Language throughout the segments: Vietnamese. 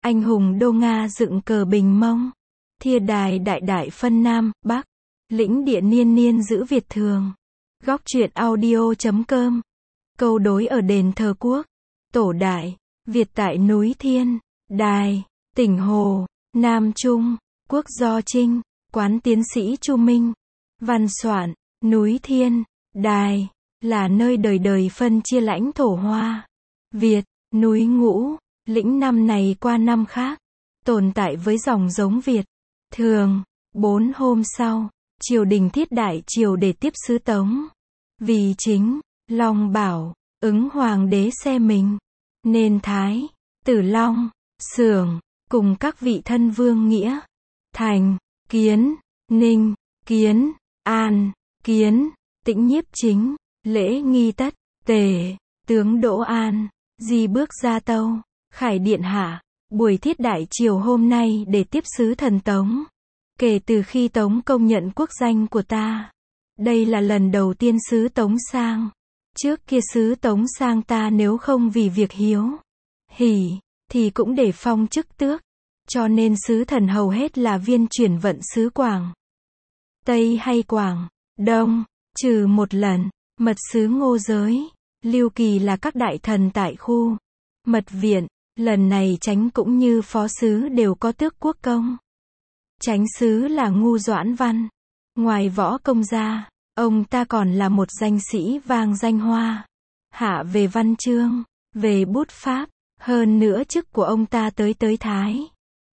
Anh hùng đô Nga dựng cờ Bình Mông. Thia đài đại đại phân Nam, Bắc. Lĩnh địa niên niên giữ Việt thường. Góc truyện audio.com. Câu đối ở đền thờ quốc. Tổ đại, Việt tại núi Thiên, Đài, tỉnh Hồ, Nam Trung, quốc do Trinh, quán tiến sĩ Chu Minh. Văn soạn, núi Thiên, Đài, là nơi đời đời phân chia lãnh thổ Hoa, Việt, núi Ngũ, lĩnh năm này qua năm khác, tồn tại với dòng giống Việt. Thường, 4 hôm sau, triều đình thiết đại triều để tiếp sứ Tống. Vì chính, Long Bảo, ứng hoàng đế xe mình, nên Thái, Tử Long, Xưởng, cùng các vị thân vương nghĩa, Thành, Kiến, Ninh, Kiến, An, Kiến, Tĩnh nhiếp chính, lễ nghi tất, tề, tướng Đỗ An, di bước ra tâu, khải điện hạ, buổi thiết đại triều hôm nay để tiếp sứ thần Tống. Kể từ khi Tống công nhận quốc danh của ta, đây là lần đầu tiên sứ Tống sang. Trước kia sứ Tống sang ta nếu không vì việc hiếu, hỉ, thì cũng để phong chức tước. Cho nên sứ thần hầu hết là viên chuyển vận sứ Quảng Tây hay Quảng Đông, trừ một lần, mật sứ Ngô Giới, Lưu Kỳ là các đại thần tại khu mật viện. Lần này chánh cũng như phó sứ đều có tước quốc công. Chánh sứ là Ngu Doãn Văn. Ngoài võ công ra, ông ta còn là một danh sĩ vang danh Hoa Hạ về văn chương, về bút pháp. Hơn nữa chức của ông ta tới Thái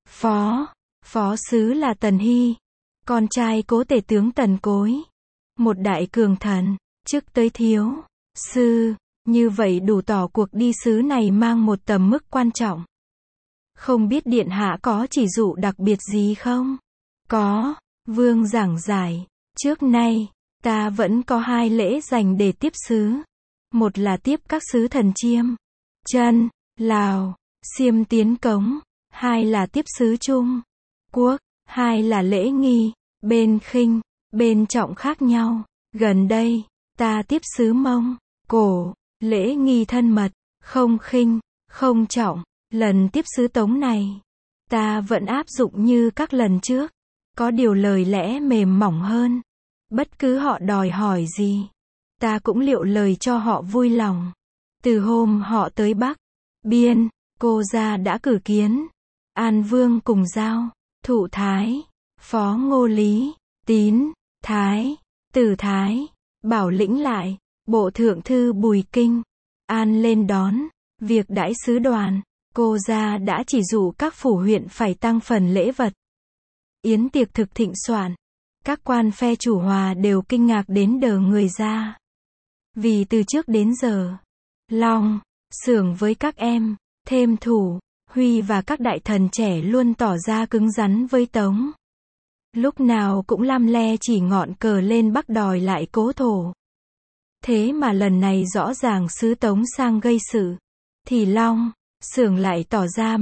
Phó sứ là Tần Hy, con trai cố tể tướng Tần Cối, một đại cường thần, chức tới thiếu sư. Như vậy đủ tỏ cuộc đi sứ này mang một tầm mức quan trọng. Không biết điện hạ có chỉ dụ đặc biệt gì không? Có, vương giảng giải. Trước nay, ta vẫn có 2 lễ dành để tiếp sứ. Một là tiếp các sứ thần Chiêm, Chân, Lào, Xiêm tiến cống. 2 là tiếp sứ Trung Quốc. 2 là lễ nghi, bên khinh, bên trọng khác nhau. Gần đây, ta tiếp sứ Mông Cổ. Lễ nghi thân mật, không khinh, không trọng. Lần tiếp sứ Tống này, ta vẫn áp dụng như các lần trước. Có điều lời lẽ mềm mỏng hơn. Bất cứ họ đòi hỏi gì, ta cũng liệu lời cho họ vui lòng. Từ hôm họ tới Bắc Biên, cô gia đã cử Kiến, An Vương cùng giao, Thụ Thái, Phó Ngô Lý, Tín, Thái, Tử Thái, bảo lĩnh lại. Bộ thượng thư Bùi Kinh, An lên đón. Việc đãi sứ đoàn, cô gia đã chỉ dụ các phủ huyện phải tăng phần lễ vật. Yến tiệc thực thịnh soạn. Các quan phe chủ hòa đều kinh ngạc đến đờ người ra. Vì từ trước đến giờ, Long, Xưởng với các em, thêm Thủ, Huy và các đại thần trẻ luôn tỏ ra cứng rắn với Tống. Lúc nào cũng lăm le chỉ ngọn cờ lên Bắc đòi lại cố thổ. Thế mà lần này rõ ràng sứ Tống sang gây sự, thì Long, Xưởng lại tỏ ra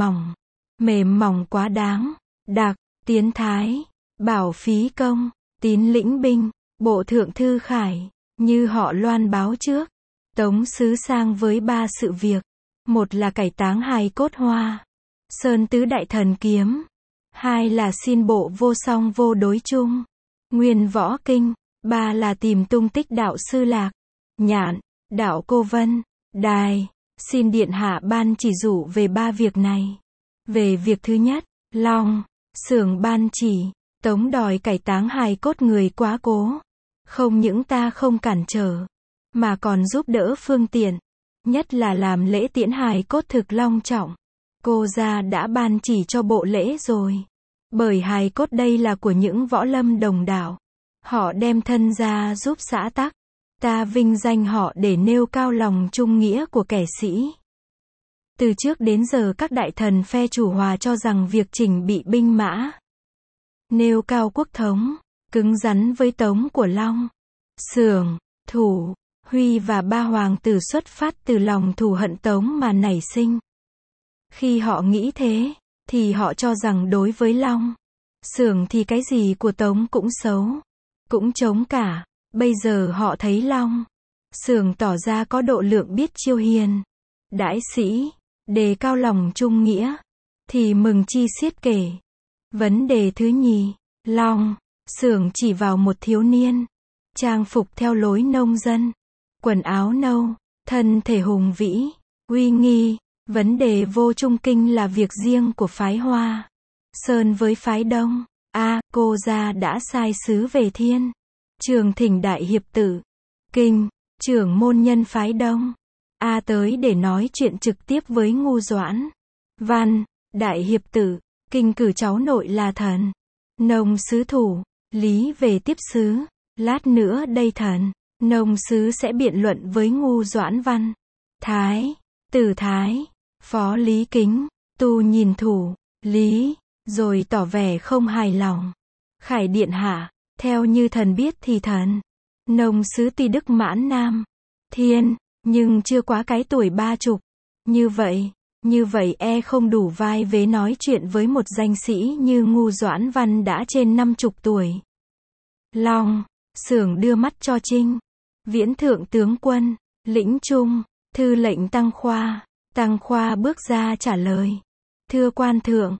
mềm mỏng quá đáng. Đạc, Tiến Thái, Bảo Phí Công, Tín lĩnh binh, Bộ thượng thư Khải, như họ loan báo trước. Tống sứ sang với 3 sự việc. Một là cải táng hài cốt Hoa Sơn tứ đại thần kiếm. 2 là xin bộ vô song vô đối chung, Nguyên Võ Kinh. 3 là tìm tung tích đạo sư Lạc Nhạn, đạo Cô Vân, Đài. Xin điện hạ ban chỉ dụ về 3 việc này. Về việc thứ nhất, Long, Xưởng ban chỉ, Tống đòi cải táng hài cốt người quá cố. Không những ta không cản trở, mà còn giúp đỡ phương tiện. Nhất là làm lễ tiễn hài cốt thực long trọng. Cô gia đã ban chỉ cho bộ lễ rồi. Bởi hài cốt đây là của những võ lâm đồng đạo. Họ đem thân ra giúp xã tắc. Ta vinh danh họ để nêu cao lòng trung nghĩa của kẻ sĩ. Từ trước đến giờ các đại thần phe chủ hòa cho rằng việc chỉnh bị binh mã, nêu cao quốc thống, cứng rắn với Tống của Long, Xưởng, Thủ, Huy và 3 hoàng tử xuất phát từ lòng thù hận Tống mà nảy sinh. Khi họ nghĩ thế, thì họ cho rằng đối với Long, Xưởng thì cái gì của Tống cũng xấu, cũng chống cả. Bây giờ họ thấy Long, Xưởng tỏ ra có độ lượng biết chiêu hiền, đãi sĩ, đề cao lòng trung nghĩa, thì mừng chi xiết kể. Vấn đề thứ nhì, Long, Xưởng chỉ vào một thiếu niên, trang phục theo lối nông dân, quần áo nâu, thân thể hùng vĩ, uy nghi. Vấn đề vô trung kinh là việc riêng của phái Hoa Sơn với phái Đông. Cô gia đã sai sứ về Thiên Trường thỉnh Đại Hiệp Tử, Kinh, trưởng môn nhân phái Đông, tới để nói chuyện trực tiếp với Ngu Doãn Văn. Đại Hiệp Tử, Kinh cử cháu nội là Thần Nông sứ thủ, Lý về tiếp sứ. Lát nữa đây Thần Nông sứ sẽ biện luận với Ngu Doãn Văn. Thái Tử Thái, Phó Lý Kính, tu nhìn thủ, Lý, rồi tỏ vẻ không hài lòng. Khải điện hạ, theo như thần biết thì Thần Nông sứ tuy đức mãn nam thiên, nhưng chưa quá cái tuổi 30. Như vậy không đủ vai vế nói chuyện với một danh sĩ như Ngu Doãn Văn đã trên 50 tuổi. Long, Xưởng đưa mắt cho Trinh Viễn thượng tướng quân, lĩnh trung, thư lệnh Tăng Khoa. Tăng Khoa bước ra trả lời. Thưa quan thượng,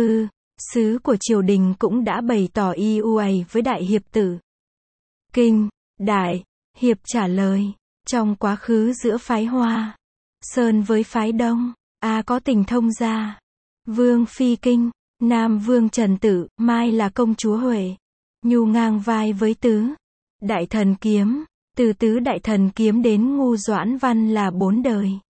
sứ của triều đình cũng đã bày tỏ ý uầy với Đại Hiệp Tử. Kinh, Đại Hiệp trả lời. Trong quá khứ giữa phái Hoa Sơn với phái Đông, có tình thông gia. Vương Phi Kinh, Nam Vương Trần Tử, mai là công chúa Huệ. Nhu ngang vai với tứ Đại Thần Kiếm. Từ tứ Đại Thần Kiếm đến Ngu Doãn Văn là 4 đời.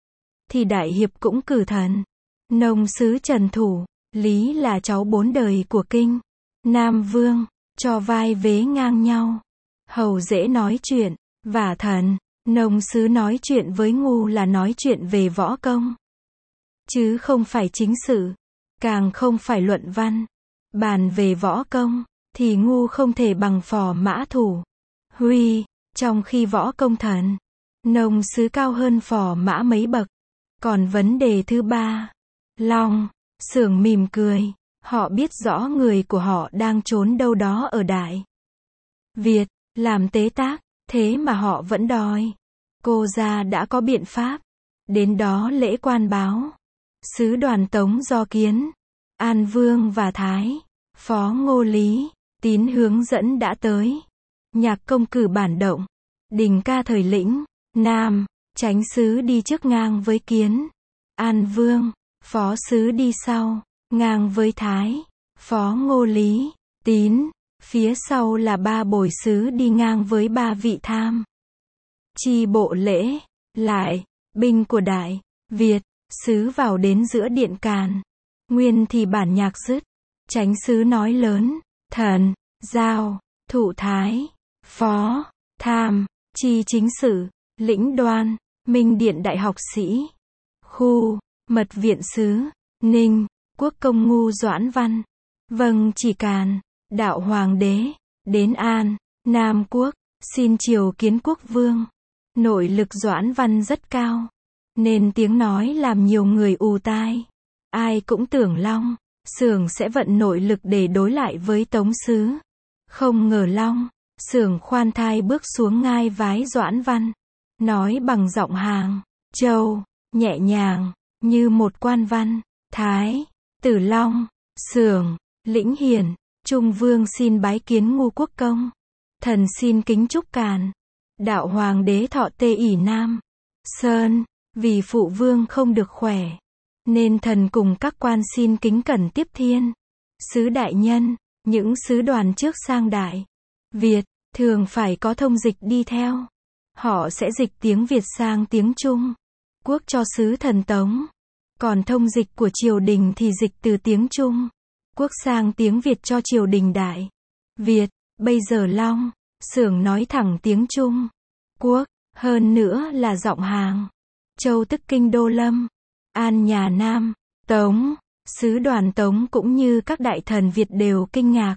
Thì Đại Hiệp cũng cử Thần Nông sứ Trần Thủ, Lý là cháu 4 đời của Kinh, Nam Vương, cho vai vế ngang nhau. Hầu dễ nói chuyện, và Thần Nông sứ nói chuyện với Ngu là nói chuyện về võ công, chứ không phải chính sự, càng không phải luận văn. Bàn về võ công, thì Ngu không thể bằng Phò Mã Thủ Huy, trong khi võ công Thần Nông sứ cao hơn Phò Mã mấy bậc. Còn vấn đề thứ ba, Long, Xưởng mỉm cười, họ biết rõ người của họ đang trốn đâu đó ở Đại Việt, làm tế tác, thế mà họ vẫn đòi. Cô gia đã có biện pháp. Đến đó lễ quan báo. Sứ đoàn Tống do Kiến, An Vương và Thái Phó Ngô Lý Tín hướng dẫn đã tới. Nhạc công cử bản động, Đình ca thời lĩnh Nam, Chánh sứ đi trước ngang với Kiến, An Vương, Phó sứ đi sau, ngang với Thái Phó Ngô Lý Tín. Phía sau là 3 bồi sứ đi ngang với 3 vị tham chi bộ lễ. Lại, binh của Đại Việt, sứ vào đến giữa điện Càn Nguyên thì bản nhạc dứt. Chánh sứ nói lớn, Thần, Giao, Thụ Thái, Phó, Tham, Chi chính sự, Lĩnh Đoan, Minh điện đại học sĩ, Khu, Mật viện sứ, Ninh, Quốc công Ngu Doãn Văn. Vâng chỉ Càn, đạo Hoàng đế, đến An, Nam Quốc, xin triều kiến quốc vương. Nội lực Doãn Văn rất cao, nên tiếng nói làm nhiều người ù tai. Ai cũng tưởng Long, Xưởng sẽ vận nội lực để đối lại với Tống sứ. Không ngờ Long, Xưởng khoan thai bước xuống ngai vái Doãn Văn, nói bằng giọng Hàng Châu, nhẹ nhàng, như một quan văn. Thái Tử Long, Xưởng, Lĩnh Hiển, Trung Vương xin bái kiến Ngu quốc công. Thần xin kính chúc Càn, đạo Hoàng đế thọ tê ỷ Nam Sơn. Vì phụ vương không được khỏe, nên thần cùng các quan xin kính cẩn tiếp thiên sứ đại nhân. Những sứ đoàn trước sang Đại Việt, thường phải có thông dịch đi theo. Họ sẽ dịch tiếng Việt sang tiếng Trung Quốc cho sứ thần Tống. Còn thông dịch của triều đình thì dịch từ tiếng Trung Quốc sang tiếng Việt cho triều đình Đại Việt. Bây giờ Long, Xưởng nói thẳng tiếng Trung Quốc, hơn nữa là giọng Hàng Châu tức kinh đô Lâm, An nhà Nam, Tống. Sứ đoàn Tống cũng như các đại thần Việt đều kinh ngạc.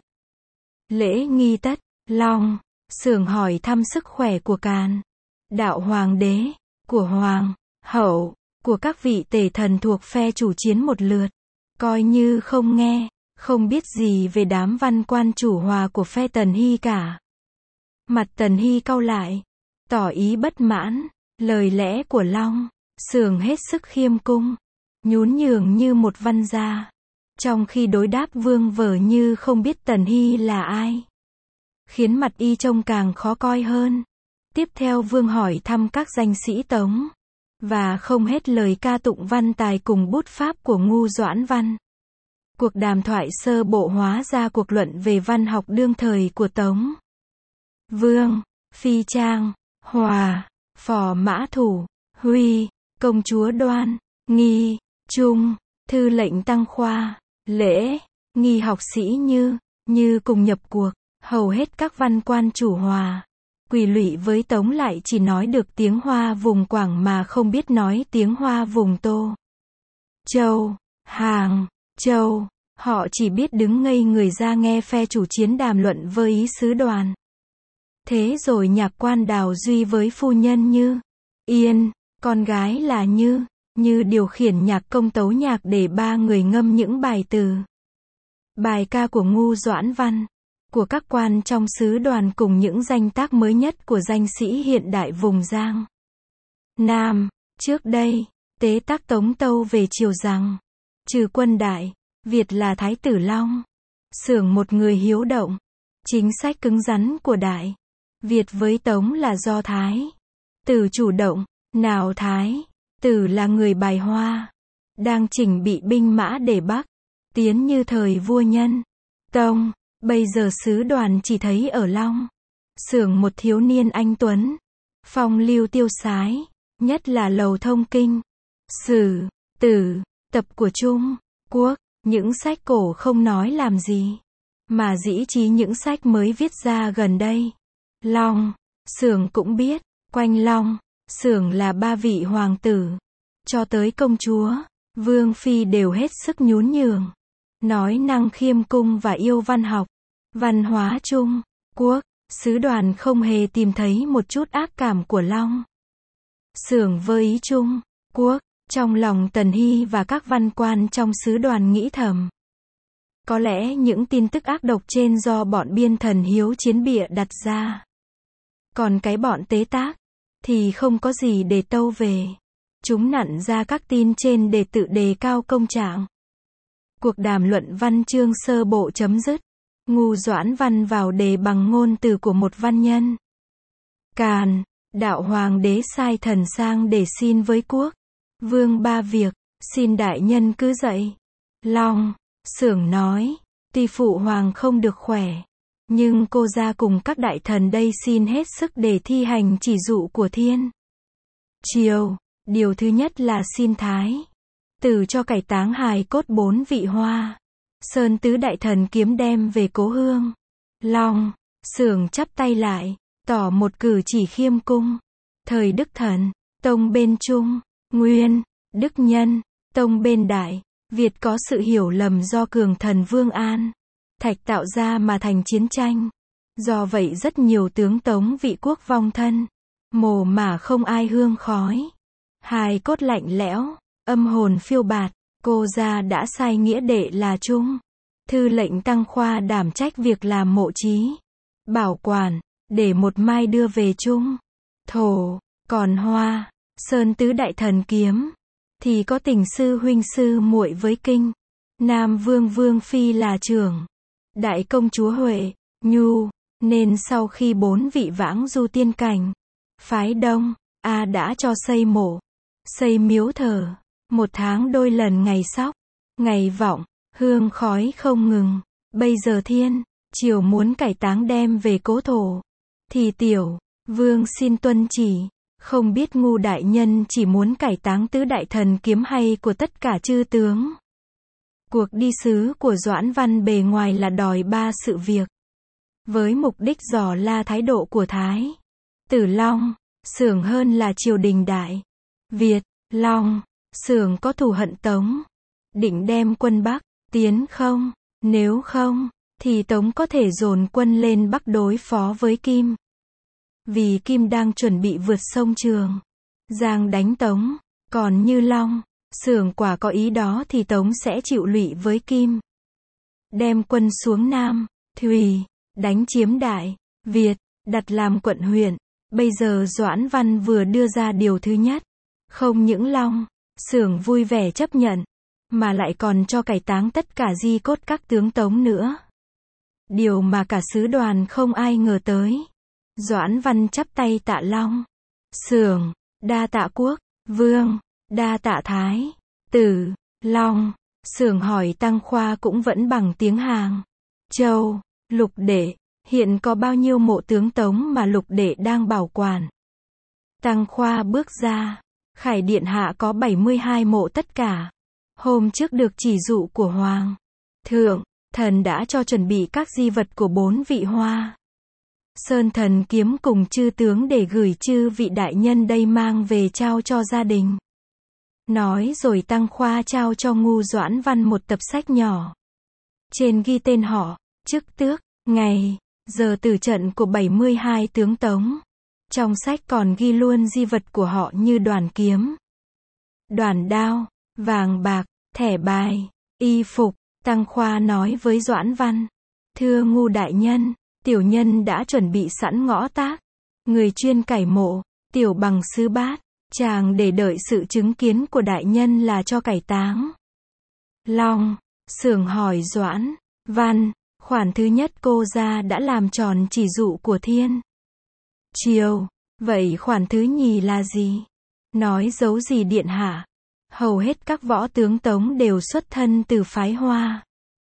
Lễ nghi tất, Long, Xưởng hỏi thăm sức khỏe của Càn, đạo Hoàng đế, của Hoàng hậu, của các vị tể thần thuộc phe chủ chiến một lượt. Coi như không nghe, không biết gì về đám văn quan chủ hòa của phe Tần Hy cả. Mặt Tần Hy cau lại, tỏ ý bất mãn. Lời lẽ của Long, Xưởng hết sức khiêm cung, nhún nhường như một văn gia. Trong khi đối đáp vương vờ như không biết Tần Hy là ai, khiến mặt y trông càng khó coi hơn. Tiếp theo vương hỏi thăm các danh sĩ Tống, và không hết lời ca tụng văn tài cùng bút pháp của Ngu Doãn Văn. Cuộc đàm thoại sơ bộ hóa ra cuộc luận về văn học đương thời của Tống. Vương, Phi Trang, Hòa, Phò Mã Thủ, Huy, Công chúa Đoan, Nghi, Trung, Thư lệnh Tăng Khoa, Lễ, Nghi học sĩ Như cùng nhập cuộc. Hầu hết các văn quan chủ Hòa, quỳ lụy với Tống lại chỉ nói được tiếng Hoa vùng Quảng mà không biết nói tiếng Hoa vùng Tô, Châu, Hàng, Châu. Họ chỉ biết đứng ngây người ra nghe phe chủ chiến đàm luận với ý sứ đoàn. Thế rồi nhạc quan Đào Duy với phu nhân Như Yên, con gái là Như điều khiển nhạc công tấu nhạc để ba người ngâm những bài từ, bài ca của Ngu Doãn Văn, của các quan trong sứ đoàn cùng những danh tác mới nhất của danh sĩ hiện đại vùng Giang Nam. Trước đây, tế tác Tống tâu về triều rằng, trừ quân Đại Việt là Thái tử Long Xưởng một người hiếu động. Chính sách cứng rắn của Đại Việt với Tống là do Thái tử chủ động. Nào Thái tử là người bài Hoa, đang chỉnh bị binh mã để Bắc tiến như thời vua Nhân Tông. Bây giờ sứ đoàn chỉ thấy ở Long Xưởng một thiếu niên anh tuấn, phong lưu tiêu sái, nhất là lầu thông kinh, sử, tử, tập của Trung Quốc. Những sách cổ không nói làm gì, mà dĩ chí những sách mới viết ra gần đây. Long Xưởng cũng biết, quanh Long Xưởng là ba vị hoàng tử, cho tới công chúa, vương phi đều hết sức nhún nhường, nói năng khiêm cung và yêu văn học, văn hóa Trung Quốc. Sứ đoàn không hề tìm thấy một chút ác cảm của Long Xưởng với ý Trung Quốc. Trong lòng Tần Hy và các văn quan trong sứ đoàn nghĩ thầm, có lẽ những tin tức ác độc trên do bọn biên thần hiếu chiến bịa đặt ra. Còn cái bọn tế tác thì không có gì để tâu về. Chúng nặn ra các tin trên để tự đề cao công trạng. Cuộc đàm luận văn chương sơ bộ chấm dứt. Ngu Doãn Văn vào đề bằng ngôn từ của một văn nhân. Càn, đạo hoàng đế sai thần sang để xin với quốc vương ba việc, xin đại nhân cứ dậy. Long Xưởng nói, tuy phụ hoàng không được khỏe, nhưng cô ra cùng các đại thần đây xin hết sức để thi hành chỉ dụ của thiên triều. Điều thứ nhất là xin Thái tử cho cải táng hài cốt 4 vị Hoa Sơn tứ đại thần kiếm đem về cố hương. Long Xưởng chắp tay lại, tỏ một cử chỉ khiêm cung. Thời Đức Thần Tông bên Trung Nguyên, Đức Nhân Tông bên Đại Việt có sự hiểu lầm do cường thần Vương An Thạch tạo ra mà thành chiến tranh. Do vậy rất nhiều tướng Tống vị quốc vong thân, mồ mà không ai hương khói, hài cốt lạnh lẽo, âm hồn phiêu bạt. Cô gia đã sai nghĩa đệ là Trung Thư lệnh Tăng Khoa đảm trách việc làm mộ chí, bảo quản, để một mai đưa về Trung Thổ. Còn Hoa Sơn tứ đại thần kiếm thì có tình sư huynh sư muội với kinh Nam Vương Vương Phi là trưởng, đại công chúa Huệ Nhu, nên sau khi 4 vị vãng du tiên cảnh, phái Đông đã cho xây mộ, xây miếu thờ, 1 tháng đôi lần ngày sóc, ngày vọng, hương khói không ngừng. Bây giờ thiên triều muốn cải táng đem về cố thổ, thì tiểu vương xin tuân chỉ. Không biết Ngu đại nhân chỉ muốn cải táng tứ đại thần kiếm hay của tất cả chư tướng. Cuộc đi sứ của Doãn Văn bề ngoài là đòi 3 sự việc, với mục đích dò la thái độ của Thái tử Long Xưởng hơn là triều đình Đại Việt. Long Xưởng có thù hận Tống, định đem quân Bắc tiến không? Nếu không, thì Tống có thể dồn quân lên Bắc đối phó với Kim. Vì Kim đang chuẩn bị vượt sông Trường Giang đánh Tống. Còn như Long Xưởng quả có ý đó thì Tống sẽ chịu lụy với Kim, đem quân xuống Nam Thùy, đánh chiếm Đại Việt, đặt làm quận huyện. Bây giờ Doãn Văn vừa đưa ra điều thứ nhất. Không những Long Xưởng vui vẻ chấp nhận, mà lại còn cho cải táng tất cả di cốt các tướng Tống nữa. Điều mà cả sứ đoàn không ai ngờ tới. Doãn Văn chắp tay tạ Long. Xưởng, đa tạ Quốc, Vương, đa tạ Thái, Tử, Long. Xưởng hỏi Tăng Khoa cũng vẫn bằng tiếng Hàn. Châu, Lục Đệ, hiện có bao nhiêu mộ tướng Tống mà Lục Đệ đang bảo quản? Tăng Khoa bước ra. Khải điện hạ có 72 mộ tất cả. Hôm trước được chỉ dụ của Hoàng thượng, thần đã cho chuẩn bị các di vật của 4 vị Hoa Sơn thần kiếm cùng chư tướng để gửi chư vị đại nhân đây mang về trao cho gia đình. Nói rồi Tăng Khoa trao cho Ngu Doãn Văn một tập sách nhỏ. Trên ghi tên họ, chức tước, ngày, giờ tử trận của 72 tướng Tống. Trong sách còn ghi luôn di vật của họ như đoàn kiếm, đoàn đao, vàng bạc, thẻ bài, y phục. Tăng Khoa nói với Doãn Văn. Thưa Ngu đại nhân, tiểu nhân đã chuẩn bị sẵn ngõ tác, người chuyên cải mộ, tiểu bằng sứ bát, chàng để đợi sự chứng kiến của đại nhân là cho cải táng. Long, Xưởng hỏi Doãn Văn, khoản thứ nhất cô ra đã làm tròn chỉ dụ của Thiên Triều, vậy khoản thứ nhì là gì? Nói dấu gì điện hạ? Hầu hết các võ tướng Tống đều xuất thân từ phái Hoa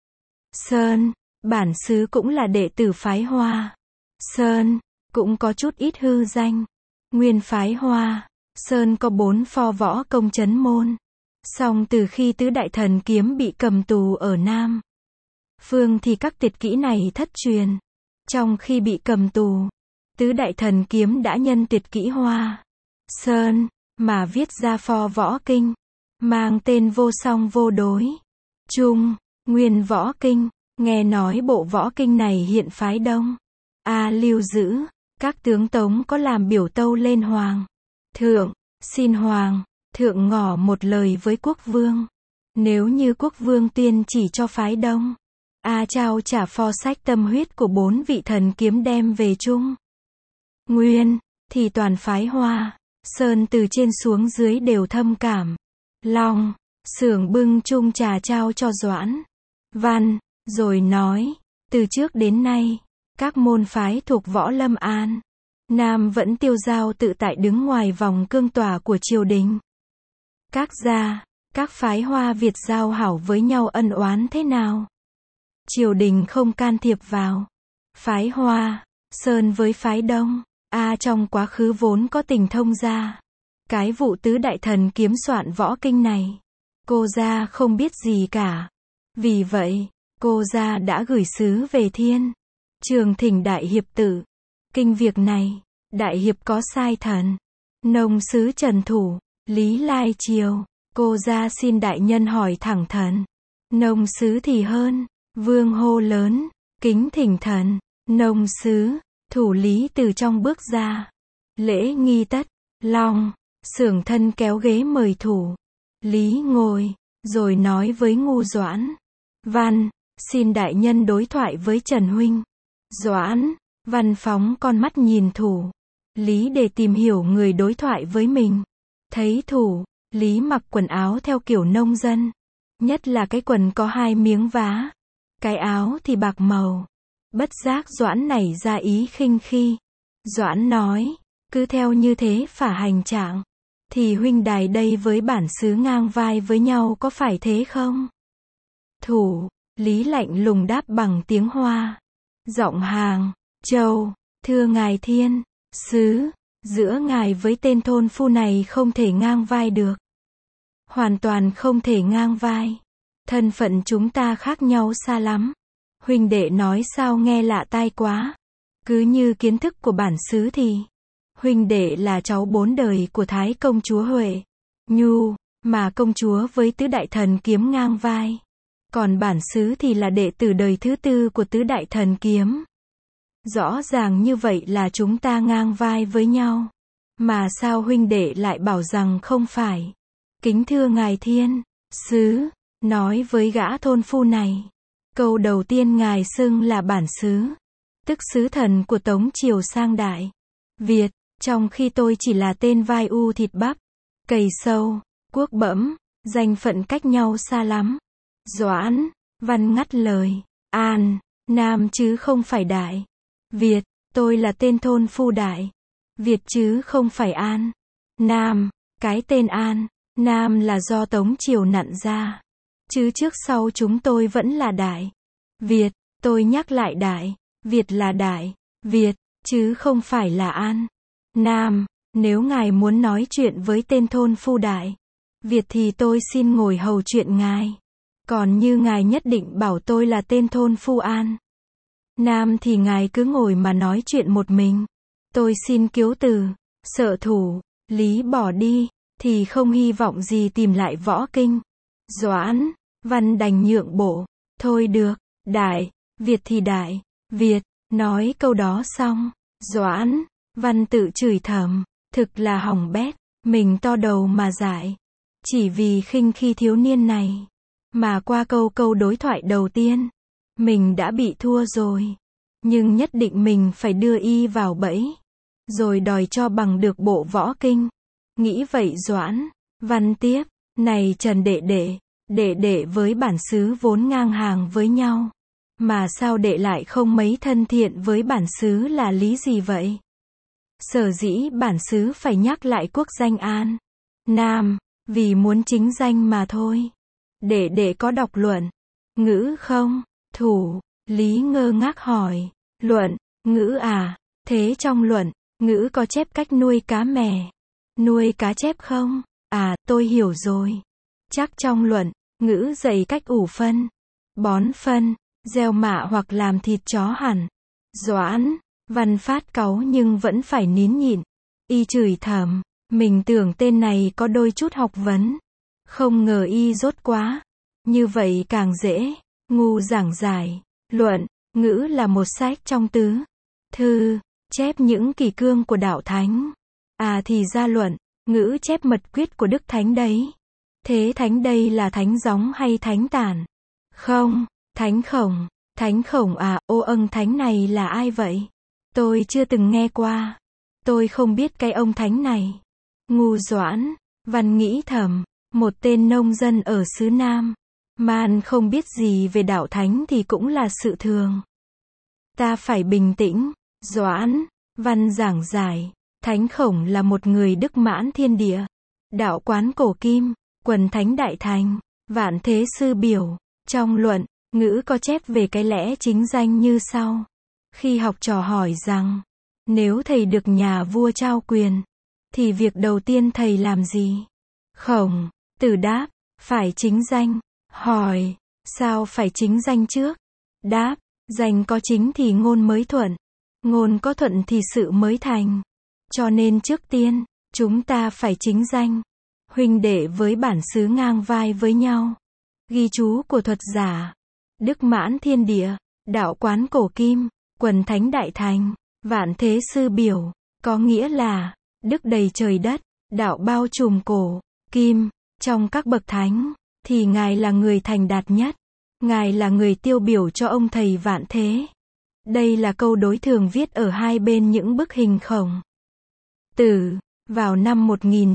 Sơn, bản xứ cũng là đệ tử phái Hoa Sơn, cũng có chút ít hư danh. Nguyên phái Hoa Sơn có 4 pho võ công trấn môn. Song từ khi tứ đại thần kiếm bị cầm tù ở Nam Phương thì các tuyệt kỹ này thất truyền. Trong khi bị cầm tù, tứ đại thần kiếm đã nhân tuyệt kỹ Hoa Sơn mà viết ra pho võ kinh, mang tên Vô Song Vô Đối Trung Nguyên Võ Kinh. Nghe nói bộ võ kinh này hiện phái Đông lưu giữ. Các tướng Tống có làm biểu tâu lên Hoàng thượng, xin Hoàng thượng ngỏ một lời với Quốc Vương. Nếu như Quốc Vương tuyên chỉ cho phái Đông trao trả pho sách tâm huyết của 4 vị thần kiếm đem về Trung Nguyên, thì toàn phái Hoa Sơn từ trên xuống dưới đều thâm cảm. Long, Xưởng bưng chung trà trao cho Doãn Văn, rồi nói, từ trước đến nay, các môn phái thuộc võ Lâm An Nam vẫn tiêu dao tự tại đứng ngoài vòng cương tỏa của triều đình. Các gia, các phái Hoa Việt giao hảo với nhau ân oán thế nào? Triều đình không can thiệp vào. Phái Hoa Sơn với phái Đông trong quá khứ vốn có tình thông gia. Cái vụ tứ đại thần kiếm soạn võ kinh này, cô gia không biết gì cả. Vì vậy, cô gia đã gửi sứ về Thiên Trường thỉnh đại hiệp tử kinh việc này. Đại hiệp có sai thần. Nông sứ trần thủ, Lý Lai Triều. Cô gia xin đại nhân hỏi thẳng thần. Nông sứ thì hơn. Vương hô lớn, kính thỉnh thần. Nông sứ, thủ Lý từ trong bước ra. Lễ nghi tất. Long, Xưởng thân kéo ghế mời thủ Lý ngồi, rồi nói với Ngu Doãn Văn, xin đại nhân đối thoại với Trần huynh. Doãn Văn phóng con mắt nhìn thủ Lý để tìm hiểu người đối thoại với mình. Thấy thủ Lý mặc quần áo theo kiểu nông dân, nhất là cái quần có 2 miếng vá, cái áo thì bạc màu. Bất giác Doãn nảy ra ý khinh khi. Doãn nói, cứ theo như thế phả hành trạng, thì huynh đài đây với bản xứ ngang vai với nhau có phải thế không? Thủ Lý lạnh lùng đáp bằng tiếng Hoa, giọng Hàng Châu, thưa ngài Thiên Sứ, giữa ngài với tên thôn phu này không thể ngang vai được. Hoàn toàn không thể ngang vai. Thân phận chúng ta khác nhau xa lắm. Huynh đệ nói sao nghe lạ tai quá. Cứ như kiến thức của bản xứ thì huynh đệ là cháu 4 đời của Thái công chúa Huệ Nhu, mà công chúa với tứ đại thần kiếm ngang vai. Còn bản xứ thì là đệ tử đời thứ 4 của tứ đại thần kiếm. Rõ ràng như vậy là chúng ta ngang vai với nhau. Mà sao huynh đệ lại bảo rằng không phải? Kính thưa ngài Thiên Sứ, nói với gã thôn phu này. Câu đầu tiên ngài xưng là bản xứ, tức sứ thần của Tống Triều sang Đại Việt, trong khi tôi chỉ là tên vai u thịt bắp, cầy sâu, Quốc bẩm, danh phận cách nhau xa lắm. Doãn Văn ngắt lời, An, Nam chứ không phải Đại. Việt, tôi là tên thôn phu Đại. Việt chứ không phải An. Nam, cái tên An, Nam là do Tống Triều nặn ra. Chứ trước sau chúng tôi vẫn là Đại. Việt, tôi nhắc lại Đại, Việt là Đại, Việt, chứ không phải là An. Nam, nếu ngài muốn nói chuyện với tên thôn phu Đại, Việt thì tôi xin ngồi hầu chuyện ngài. Còn như ngài nhất định bảo tôi là tên thôn phu An, Nam thì ngài cứ ngồi mà nói chuyện một mình. Tôi xin kiếu từ, sợ thủ, Lý bỏ đi, thì không hy vọng gì tìm lại võ kinh. Doãn Văn đành nhượng bộ, thôi được, Đại, Việt thì Đại, Việt, nói câu đó xong, Doãn Văn tự chửi thầm, thực là hỏng bét, mình to đầu mà dại. Chỉ vì khinh khi thiếu niên này, mà qua câu đối thoại đầu tiên, mình đã bị thua rồi. Nhưng nhất định mình phải đưa y vào bẫy, rồi đòi cho bằng được bộ võ kinh. Nghĩ vậy Doãn Văn tiếp, này Trần đệ đệ với bản xứ vốn ngang hàng với nhau. Mà sao đệ lại không mấy thân thiện với bản xứ là lý gì vậy? Sở dĩ bản xứ phải nhắc lại quốc danh An, Nam, vì muốn chính danh mà thôi. Đệ có đọc luận ngữ không? Thủ, Lý ngơ ngác hỏi, luận ngữ à? Thế trong luận ngữ có chép cách nuôi cá mè, nuôi cá chép không? À, tôi hiểu rồi. Chắc trong luận ngữ dạy cách ủ phân, bón phân, gieo mạ hoặc làm thịt chó hẳn. Doãn Văn phát cáu nhưng vẫn phải nín nhịn. Y chửi thầm, mình tưởng tên này có đôi chút học vấn, không ngờ y dốt quá. Như vậy càng dễ ngu giảng giải. Luận ngữ là một sách trong tứ thư, chép những kỷ cương của đạo thánh. À thì ra luận ngữ chép mật quyết của Đức Thánh đấy. Thế Thánh đây là Thánh Gióng hay Thánh Tản? Không, Thánh Khổng. Thánh Khổng à? Ô Thánh này là ai vậy? Tôi chưa từng nghe qua. Tôi không biết cái ông Thánh này. Ngu Doãn Văn nghĩ thầm, một tên nông dân ở xứ Nam, man không biết gì về đạo thánh thì cũng là sự thường. Ta phải bình tĩnh. Doãn Văn giảng giải, Thánh Khổng là một người đức mãn thiên địa, đạo quán cổ kim, quần thánh đại thành, vạn thế sư biểu. Trong luận ngữ có chép về cái lẽ chính danh như sau. Khi học trò hỏi rằng, nếu thầy được nhà vua trao quyền, thì việc đầu tiên thầy làm gì? Khổng Tử đáp, phải chính danh. Hỏi, sao phải chính danh trước? Đáp, danh có chính thì ngôn mới thuận, ngôn có thuận thì sự mới thành. Cho nên trước tiên, chúng ta phải chính danh. Huynh đệ với bản xứ ngang vai với nhau. Ghi chú của thuật giả, đức mãn thiên địa, đạo quán cổ kim, quần thánh đại thành, vạn thế sư biểu, có nghĩa là đức đầy trời đất, đạo bao trùm cổ kim. Trong các bậc thánh thì ngài là người thành đạt nhất, ngài là người tiêu biểu cho ông thầy vạn thế. Đây là câu đối thường viết ở hai bên những bức hình Khổng Tử vào năm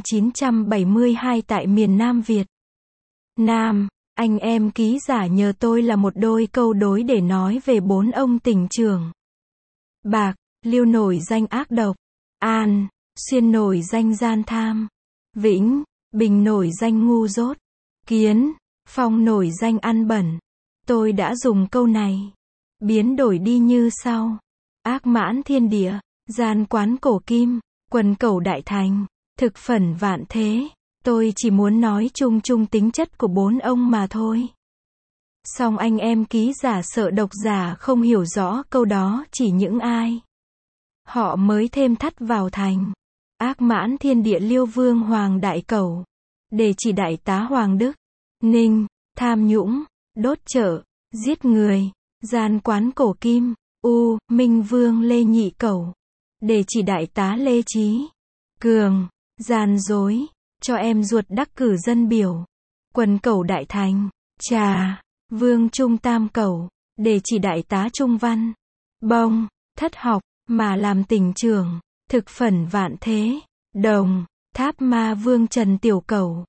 1972 tại miền Nam Việt Nam. Anh em ký giả nhờ tôi là một đôi câu đối để nói về bốn ông tỉnh trưởng. Bạc Liêu nổi danh ác độc, An Xuyên nổi danh gian tham, Vĩnh Bình nổi danh ngu dốt, Kiến Phong nổi danh ăn bẩn. Tôi đã dùng câu này biến đổi đi như sau: ác mãn thiên địa, gian quán cổ kim, quần cẩu đại thành, thực phẩn vạn thế. Tôi chỉ muốn nói chung chung tính chất của bốn ông mà thôi. Song anh em ký giả sợ độc giả không hiểu rõ câu đó chỉ những ai họ mới thêm thắt vào thành. Ác mãn thiên địa Liêu Vương Hoàng Đại Cẩu, để chỉ đại tá Hoàng Đức Ninh, tham nhũng, đốt chợ, giết người, gian quán cổ kim, Minh Vương Lê Nhị Cẩu, để chỉ đại tá Lê Chí Cường, gian dối, cho em ruột đắc cử dân biểu, quần cẩu đại thành, Trà Vương Trung Tam Cẩu, để chỉ đại tá Trung Văn Bông, thất học, mà làm tỉnh trưởng, thực phẩn vạn thế, Đồng Tháp Ma Vương Trần Tiểu Cẩu,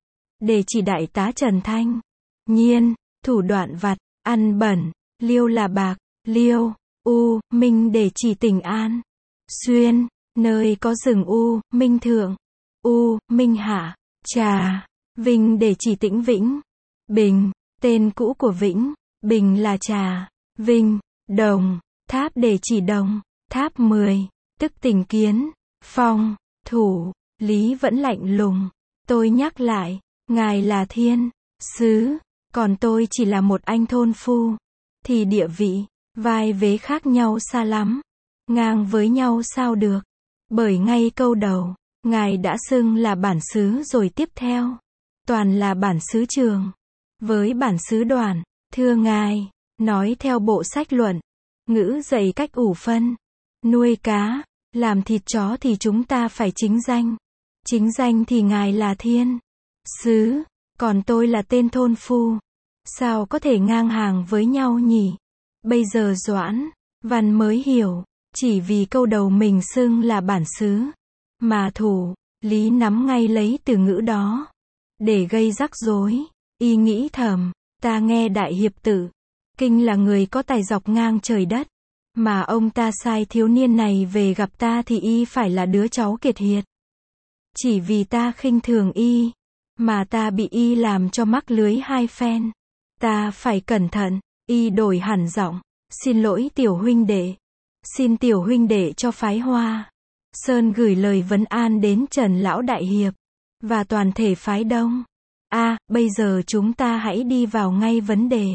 để chỉ đại tá Trần Thanh. Nhiên, thủ đoạn vặt, ăn bẩn, liêu là bạc, liêu, u, minh để chỉ tỉnh an. Xuyên, nơi có rừng u, minh thượng, u, minh hạ, trà, vinh để chỉ tĩnh vĩnh. Bình, tên cũ của vĩnh, bình là trà, vinh, đồng, tháp để chỉ đồng, tháp 10, tức tỉnh kiến. Phong, thủ, lý vẫn lạnh lùng. Tôi nhắc lại, ngài là thiên sứ, còn tôi chỉ là một anh thôn phu, thì địa vị, vai vế khác nhau xa lắm. Ngang với nhau sao được? Bởi ngay câu đầu, ngài đã xưng là bản xứ rồi tiếp theo, toàn là bản xứ trường. Với bản xứ Đoàn, thưa ngài, nói theo bộ sách luận, ngữ dạy cách ủ phân, nuôi cá, làm thịt chó thì chúng ta phải chính danh. Chính danh thì ngài là thiên sứ, còn tôi là tên thôn phu. Sao có thể ngang hàng với nhau nhỉ? Bây giờ Doãn Văn mới hiểu, chỉ vì câu đầu mình xưng là bản xứ, mà thủ, lý nắm ngay lấy từ ngữ đó, để gây rắc rối. Y nghĩ thầm, ta nghe Đại Hiệp Tử Kinh là người có tài dọc ngang trời đất, mà ông ta sai thiếu niên này về gặp ta thì y phải là đứa cháu kiệt hiệt. Chỉ vì ta khinh thường y, mà ta bị y làm cho mắc lưới hai phen. Ta phải cẩn thận. Y đổi hẳn giọng, xin lỗi tiểu huynh đệ. Xin tiểu huynh đệ cho phái Hoa Sơn gửi lời vấn an đến Trần Lão Đại Hiệp, và toàn thể phái Đông. Bây giờ chúng ta hãy đi vào ngay vấn đề.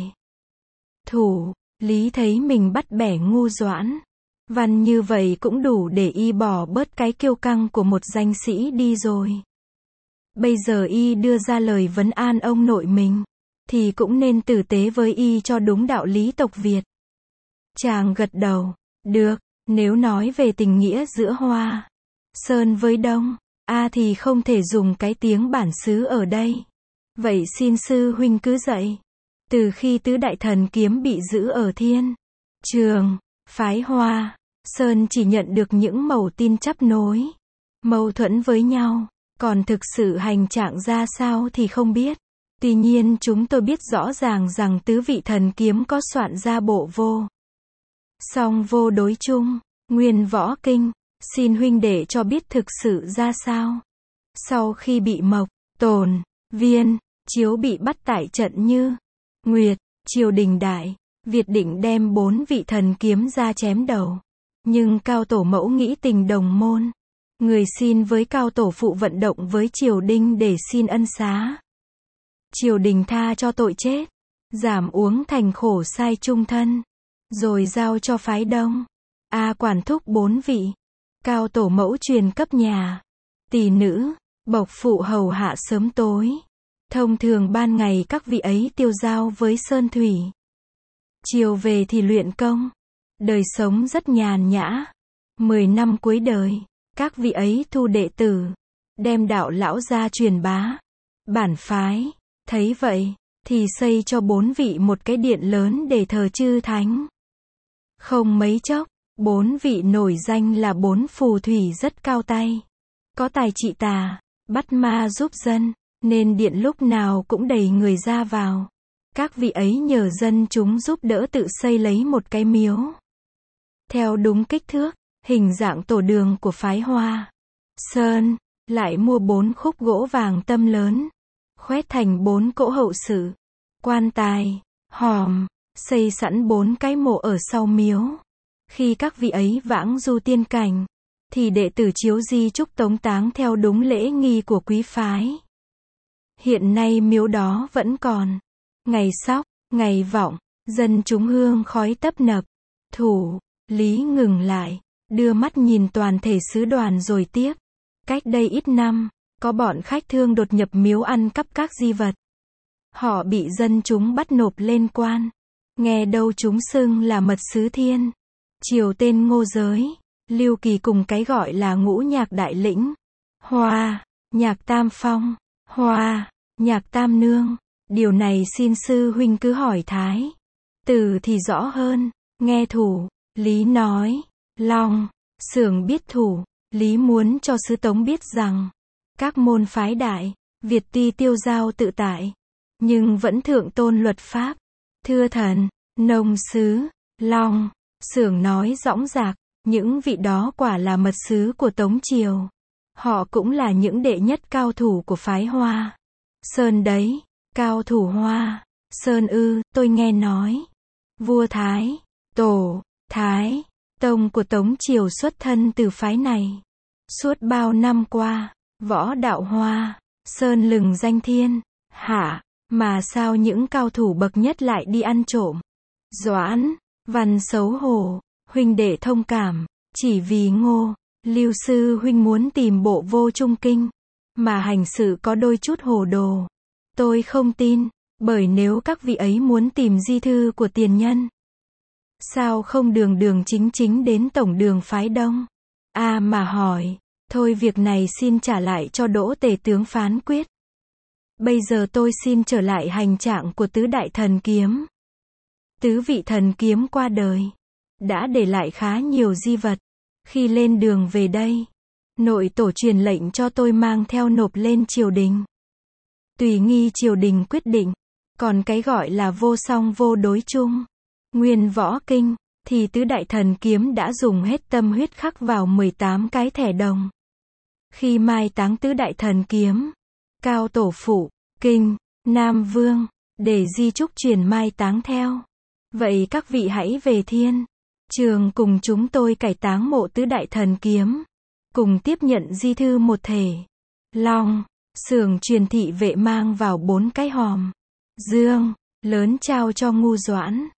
Thủ, lý thấy mình bắt bẻ ngu Doãn Văn như vậy cũng đủ để y bỏ bớt cái kiêu căng của một danh sĩ đi rồi. Bây giờ y đưa ra lời vấn an ông nội mình, thì cũng nên tử tế với y cho đúng đạo lý tộc Việt. Chàng gật đầu, được, nếu nói về tình nghĩa giữa Hoa Sơn với Đông, thì không thể dùng cái tiếng bản xứ ở đây. Vậy xin sư huynh cứ dạy. Từ khi tứ đại thần kiếm bị giữ ở Thiên Trường, phái Hoa Sơn chỉ nhận được những mẩu tin chấp nối, mâu thuẫn với nhau, còn thực sự hành trạng ra sao thì không biết. Tuy nhiên chúng tôi biết rõ ràng rằng tứ vị thần kiếm có soạn ra bộ vô song vô đối chung, nguyên võ kinh. Xin huynh đệ cho biết thực sự ra sao. Sau khi bị Mộc, Tồn, Viên, Chiếu bị bắt tại trận Như Nguyệt, triều đình Đại Việt định đem 4 vị thần kiếm ra chém đầu. Nhưng Cao Tổ Mẫu nghĩ tình đồng môn, người xin với Cao Tổ Phụ vận động với triều đình để xin ân xá. Triều đình tha cho tội chết, giảm uống thành khổ sai trung thân, rồi giao cho phái Đông quản thúc 4 vị. Cao Tổ Mẫu truyền cấp nhà tỷ nữ, bộc phụ hầu hạ sớm tối. Thông thường ban ngày các vị ấy tiêu dao với sơn thủy, chiều về thì luyện công. Đời sống rất nhàn nhã. 10 năm cuối đời, các vị ấy thu đệ tử, đem đạo lão ra truyền bá. Bản phái, thấy vậy, thì xây cho 4 vị một cái điện lớn để thờ chư thánh. Không mấy chốc, 4 vị nổi danh là 4 phù thủy rất cao tay, có tài trị tà, bắt ma giúp dân, nên điện lúc nào cũng đầy người ra vào. Các vị ấy nhờ dân chúng giúp đỡ tự xây lấy một cái miếu, theo đúng kích thước, hình dạng tổ đường của phái Hoa Sơn, lại mua 4 khúc gỗ vàng tâm lớn, khoét thành 4 cỗ hậu sự, quan tài, hòm, xây sẵn 4 cái mộ ở sau miếu. Khi các vị ấy vãng du tiên cảnh, thì đệ tử chiếu di chúc tống táng theo đúng lễ nghi của quý phái. Hiện nay miếu đó vẫn còn. Ngày sóc, ngày vọng, dân chúng hương khói tấp nập. Thủ, lý ngừng lại, đưa mắt nhìn toàn thể sứ đoàn rồi tiếp. Cách đây ít năm, có bọn khách thương đột nhập miếu ăn cắp các di vật. Họ bị dân chúng bắt nộp lên quan. Nghe đâu chúng xưng là mật sứ Thiên Triều tên Ngô Giới, Lưu Kỳ cùng cái gọi là Ngũ Nhạc Đại Lĩnh, Hoa, Nhạc Tam Phong, Hoa, Nhạc Tam Nương. Điều này xin sư huynh cứ hỏi Thái Tử thì rõ hơn. Nghe Thủ, Lý nói, Long, Xưởng biết Thủ, Lý muốn cho sứ Tống biết rằng, các môn phái đại, Việt tuy tiêu dao tự tại, nhưng vẫn thượng tôn luật pháp. Thưa thần, nông sứ, Long, Xưởng nói dõng dạc, những vị đó quả là mật sứ của Tống Triều. Họ cũng là những đệ nhất cao thủ của phái Hoa Sơn đấy. Cao thủ Hoa Sơn ư? Tôi nghe nói vua Thái Tổ Thái Tông của Tống Triều xuất thân từ phái này. Suốt bao năm qua, võ đạo Hoa Sơn lừng danh thiên hạ, mà sao những cao thủ bậc nhất lại đi ăn trộm? Doãn Văn xấu hổ, huynh đệ thông cảm, chỉ vì Ngô Lưu sư huynh muốn tìm bộ vô trung kinh, mà hành sự có đôi chút hồ đồ. Tôi không tin, bởi nếu các vị ấy muốn tìm di thư của tiền nhân, sao không đường đường chính chính đến tổng đường phái Đông? Mà hỏi, thôi việc này xin trả lại cho Đỗ Tể tướng phán quyết. Bây giờ tôi xin trở lại hành trạng của tứ đại thần kiếm. Tứ vị thần kiếm qua đời, đã để lại khá nhiều di vật. Khi lên đường về đây, nội tổ truyền lệnh cho tôi mang theo nộp lên triều đình. Tùy nghi triều đình quyết định, còn cái gọi là vô song vô đối chung, nguyên võ kinh, thì tứ đại thần kiếm đã dùng hết tâm huyết khắc vào 18 cái thẻ đồng. Khi mai táng tứ đại thần kiếm, Cao Tổ phụ, Kinh, Nam Vương, để di chúc truyền mai táng theo. Vậy các vị hãy về Thiên Trường cùng chúng tôi cải táng mộ tứ đại thần kiếm, cùng tiếp nhận di thư một thể. Long, Xưởng truyền thị vệ mang vào 4 cái hòm. Dương, lớn trao cho Ngu Doãn.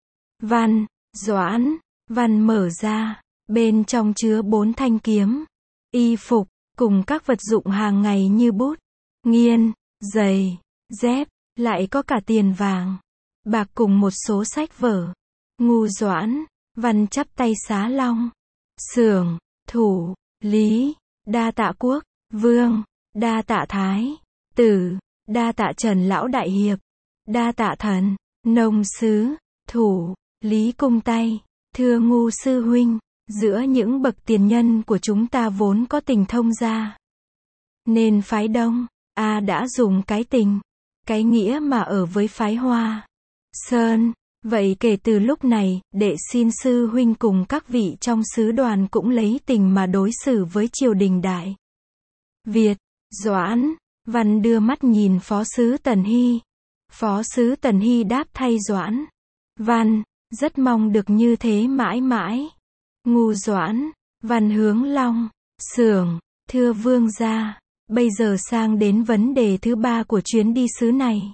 Doãn, Văn mở ra, bên trong chứa 4 thanh kiếm, y phục, cùng các vật dụng hàng ngày như bút, nghiên, giày, dép, lại có cả tiền vàng, bạc cùng một số sách vở. Ngu Doãn, Văn chắp tay xá Long, Xưởng, Thủ, Lý, đa tạ Quốc Vương, đa tạ Thái Tử, đa tạ Trần Lão Đại Hiệp, đa tạ thần, nông sứ, Thủ, Lý cung tay. Thưa Ngu sư huynh, giữa những bậc tiền nhân của chúng ta vốn có tình thông gia, nên phái Đông đã dùng cái tình, cái nghĩa mà ở với phái Hoa Sơn. Vậy kể từ lúc này, đệ xin sư huynh cùng các vị trong sứ đoàn cũng lấy tình mà đối xử với triều đình Đại Việt. Doãn, Văn đưa mắt nhìn Phó sứ Tần Hy. Phó sứ Tần Hy đáp thay Doãn, Văn, rất mong được như thế mãi mãi. Ngu Doãn, Văn hướng Long, Xưởng, thưa vương gia, bây giờ sang đến vấn đề thứ 3 của chuyến đi sứ này.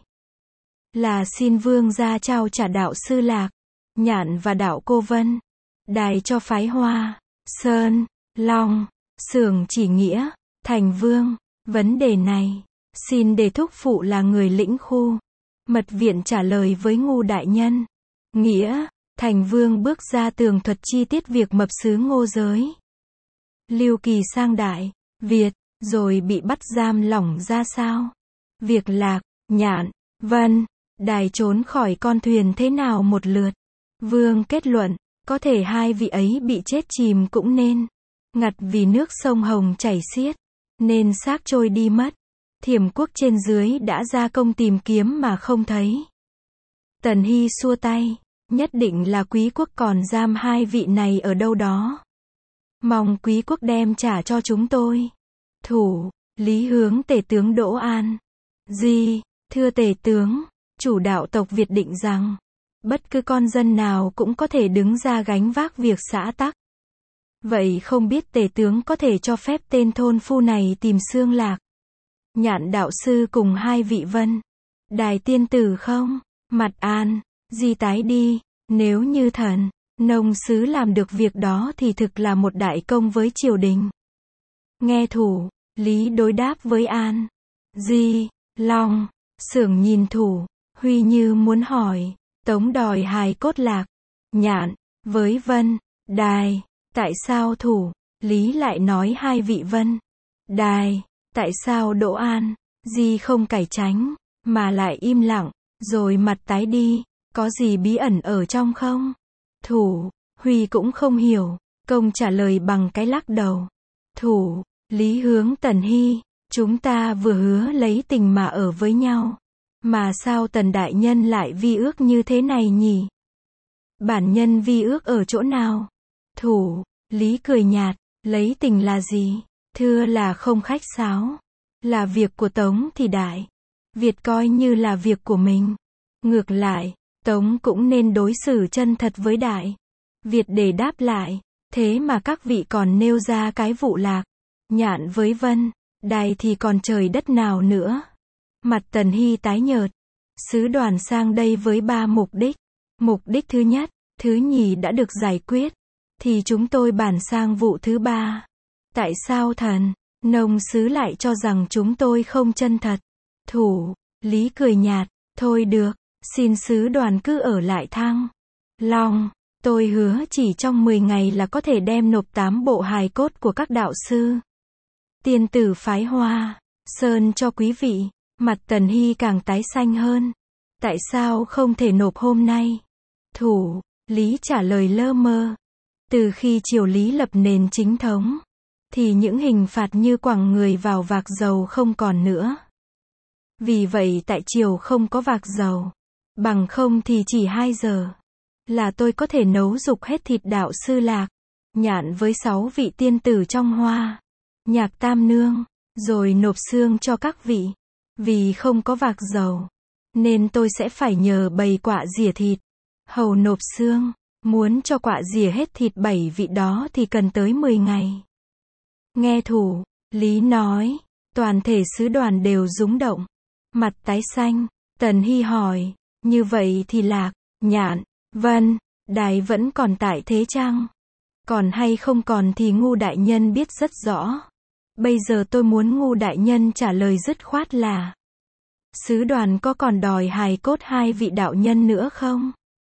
Là xin vương gia trao trả đạo Sư Lạc, Nhạn và đạo Cô Vân, đài cho phái Hoa Sơn. Long, Xưởng chỉ nghĩa, thành vương. Vấn đề này, xin để thúc phụ là người lĩnh khu mật viện trả lời với Ngu đại nhân. Nghĩa, thành vương bước ra tường thuật chi tiết việc mập sứ Ngô giới Lưu Kỳ sang Đại Việt, rồi bị bắt giam lỏng ra sao. Việc Lạc, Nhạn, Vân, đài trốn khỏi con thuyền thế nào một lượt. Vương kết luận, có thể hai vị ấy bị chết chìm cũng nên ngặt vì nước sông Hồng chảy xiết, nên xác trôi đi mất. Thiểm quốc trên dưới đã ra công tìm kiếm mà không thấy. Tần Hy xua tay, nhất định là quý quốc còn giam hai vị này ở đâu đó. Mong quý quốc đem trả cho chúng tôi. Thủ, Lý hướng tể tướng Đỗ An. Thưa tể tướng, chủ đạo tộc Việt định rằng, bất cứ con dân nào cũng có thể đứng ra gánh vác việc xã tắc. Vậy không biết tể tướng có thể cho phép tên thôn phu này tìm xương Lạc, Nhạn đạo sư cùng hai vị Vân, đài tiên tử không? Mặt An, tái đi, nếu như thần, nông sứ làm được việc đó thì thực là một đại công với triều đình. Nghe Thủ, Lý đối đáp với An. Long, Xưởng nhìn Thủ, Huy như muốn hỏi, Tống đòi hài cốt Lạc, Nhạn, với Vân, đài, tại sao Thủ, Lý lại nói hai vị Vân, đài, tại sao Đỗ An, không cải tránh, mà lại im lặng, rồi mặt tái đi, có gì bí ẩn ở trong không? Thủ, Huy cũng không hiểu, công trả lời bằng cái lắc đầu. Thủ, Lý hướng Tần Hy, Chúng ta vừa hứa lấy tình mà ở với nhau. Mà sao Tần đại nhân lại vi ước như thế này nhỉ? Bản nhân vi ước ở chỗ nào? Thủ, Lý cười nhạt, lấy tình là gì? Thưa là không khách sáo. Là việc của Tống thì Đại Việt coi như là việc của mình. Ngược lại, Tống cũng nên đối xử chân thật với Đại Việt để đáp lại. Thế mà các vị còn nêu ra cái vụ Lạc Nhạn với Vân Đài thì còn trời đất nào nữa. Mặt Tần Hy tái nhợt. Sứ đoàn sang đây với 3 mục đích. Mục đích thứ nhất, thứ nhì đã được giải quyết. Thì chúng tôi bàn sang vụ thứ 3. Tại sao thần nông sứ lại cho rằng chúng tôi không chân thật? Thủ, Lý cười nhạt, thôi được, xin sứ đoàn cứ ở lại Thăng Long. Tôi hứa chỉ trong 10 ngày là có thể đem nộp 8 bộ hài cốt của các đạo sư tiên tử phái Hoa Sơn cho quý vị. Mặt Tần Hy càng tái xanh hơn. Tại sao không thể nộp hôm nay? Thủ, Lý trả lời lơ mơ. Từ khi triều Lý lập nền chính thống, thì những hình phạt như quẳng người vào vạc dầu không còn nữa. Vì vậy tại triều không có vạc dầu. Bằng không thì chỉ 2 giờ là tôi có thể nấu dục hết thịt đạo sư Lạc Nhạn với 6 vị tiên tử trong Hoa Nhạc Tam Nương, rồi nộp xương cho các vị. Vì không có vạc dầu, nên tôi sẽ phải nhờ bầy quạ rỉa thịt, hầu nộp xương. Muốn cho quạ rỉa hết thịt 7 vị đó thì cần tới 10 ngày. Nghe Thủ, Lý nói, toàn thể sứ đoàn đều rúng động. Mặt tái xanh, Tần Hy hỏi, như vậy thì Lạc, Nhạn, Vân, Đài vẫn còn tại thế chăng? Còn hay không còn thì Ngu đại nhân biết rất rõ. Bây giờ tôi muốn Ngu đại nhân trả lời dứt khoát là sứ đoàn có còn đòi hài cốt 2 vị đạo nhân nữa không?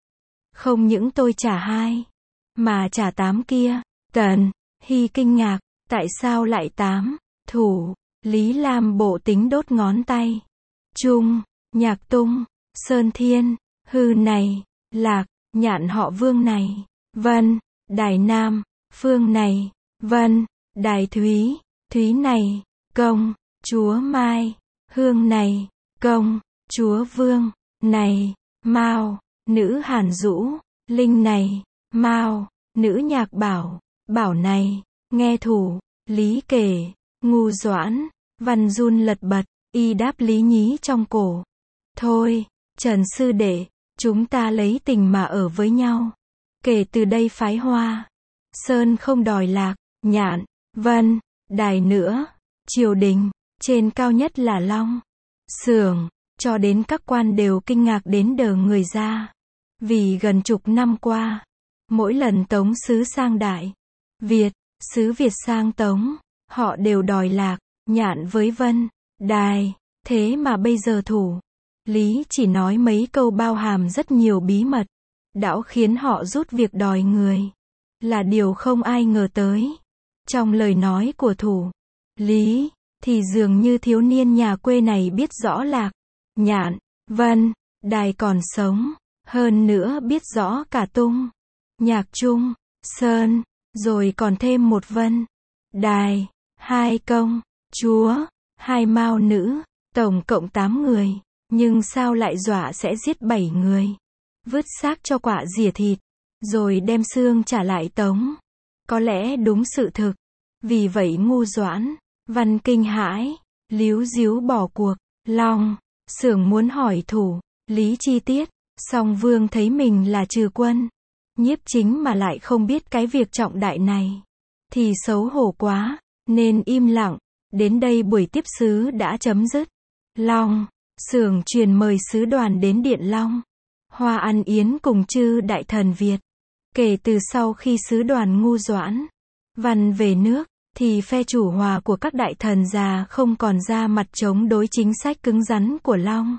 Không những tôi trả 2, mà trả 8 kia. Tần Hy kinh ngạc, tại sao lại 8? Thủ, Lý làm bộ tính đốt ngón tay. Trung, Nhạc Tung, Sơn Thiên, Hư này, Lạc, Nhạn họ Vương này, Vân, Đài Nam, Phương này, Vân, Đài Thúy, Thúy này, Công, Chúa Mai, Hương này, Công, Chúa Vương, này, Mao, nữ Hàn Dũ, Linh này, Mao, nữ Nhạc Bảo, Bảo này. Nghe Thủ, Lý kể, Ngu Doãn, Văn run lật bật, y đáp Lý nhí trong cổ. Thôi, Trần sư đệ, chúng ta lấy tình mà ở với nhau. Kể từ đây phái Hoa Sơn không đòi Lạc, Nhạn, Vân, Đài nữa. Triều đình, trên cao nhất là Long Xưởng, cho đến các quan đều kinh ngạc đến đờ người ra. Vì gần chục năm qua, mỗi lần Tống sứ sang Đại Việt, sứ Việt sang Tống, họ đều đòi Lạc, Nhạn với Vân, Đài. Thế mà bây giờ Thủ, Lý chỉ nói mấy câu bao hàm rất nhiều bí mật, đã khiến họ rút việc đòi người. Là điều không ai ngờ tới. Trong lời nói của Thủ, Lý, thì dường như thiếu niên nhà quê này biết rõ Lạc, Nhạn, Vân, Đài còn sống. Hơn nữa biết rõ cả Tung, Nhạc Trung, Sơn, rồi còn thêm một Vân, Đài, 2 công, chúa, 2 mao nữ, tổng cộng 8 người. Nhưng sao lại dọa sẽ giết 7 người? Vứt xác cho quạ rỉa thịt, rồi đem xương trả lại Tống. Có lẽ đúng sự thực. Vì vậy Ngu Doãn, Văn kinh hãi, líu díu bỏ cuộc. Long Xưởng muốn hỏi Thủ, Lý chi tiết. Song Vương thấy mình là trừ quân, nhiếp chính mà lại không biết cái việc trọng đại này, thì xấu hổ quá, nên im lặng. Đến đây buổi tiếp sứ đã chấm dứt. Long Xưởng truyền mời sứ đoàn đến Điện Long Hoa ăn yến cùng chư đại thần Việt. Kể từ sau khi sứ đoàn Ngu Doãn, Văn về nước, thì phe chủ hòa của các đại thần già không còn ra mặt chống đối chính sách cứng rắn của Long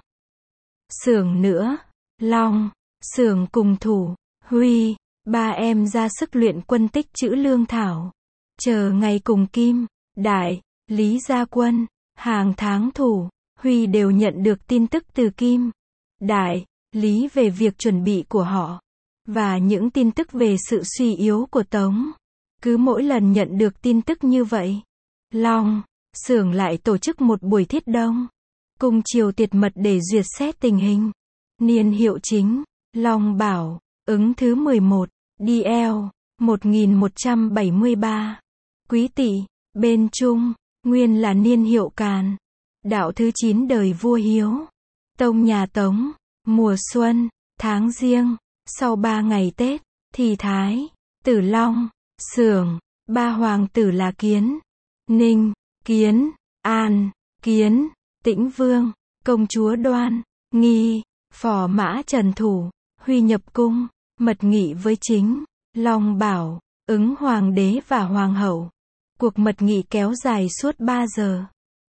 Xưởng nữa. Long Xưởng cùng Thủ, Huy, 3 em ra sức luyện quân tích trữ lương thảo, chờ ngày cùng Kim, Đại, Lý ra quân. Hàng tháng Thủ, Huy đều nhận được tin tức từ Kim, Đại, Lý về việc chuẩn bị của họ, và những tin tức về sự suy yếu của Tống. Cứ mỗi lần nhận được tin tức như vậy, Long xưởng lại tổ chức một buổi thiết đông, cung triều tiệt mật để duyệt xét tình hình. Niên hiệu chính, Long Bảo, ứng thứ 11, DL, 1173. Quý Tỵ, bên Trung, nguyên là niên hiệu Càn. Đạo thứ 9 đời vua Hiếu. Tông nhà Tống, mùa xuân, tháng Giêng, sau 3 ngày Tết, thì Thái, Tử Long, Xưởng, 3 hoàng tử là Kiến, Ninh, Kiến, An, Kiến, Tĩnh Vương, công chúa Đoan, Nghi, phò mã Trần Thủ, Huy nhập cung, mật nghị với chính, Long Bảo, ứng hoàng đế và hoàng hậu. Cuộc mật nghị kéo dài suốt 3 giờ.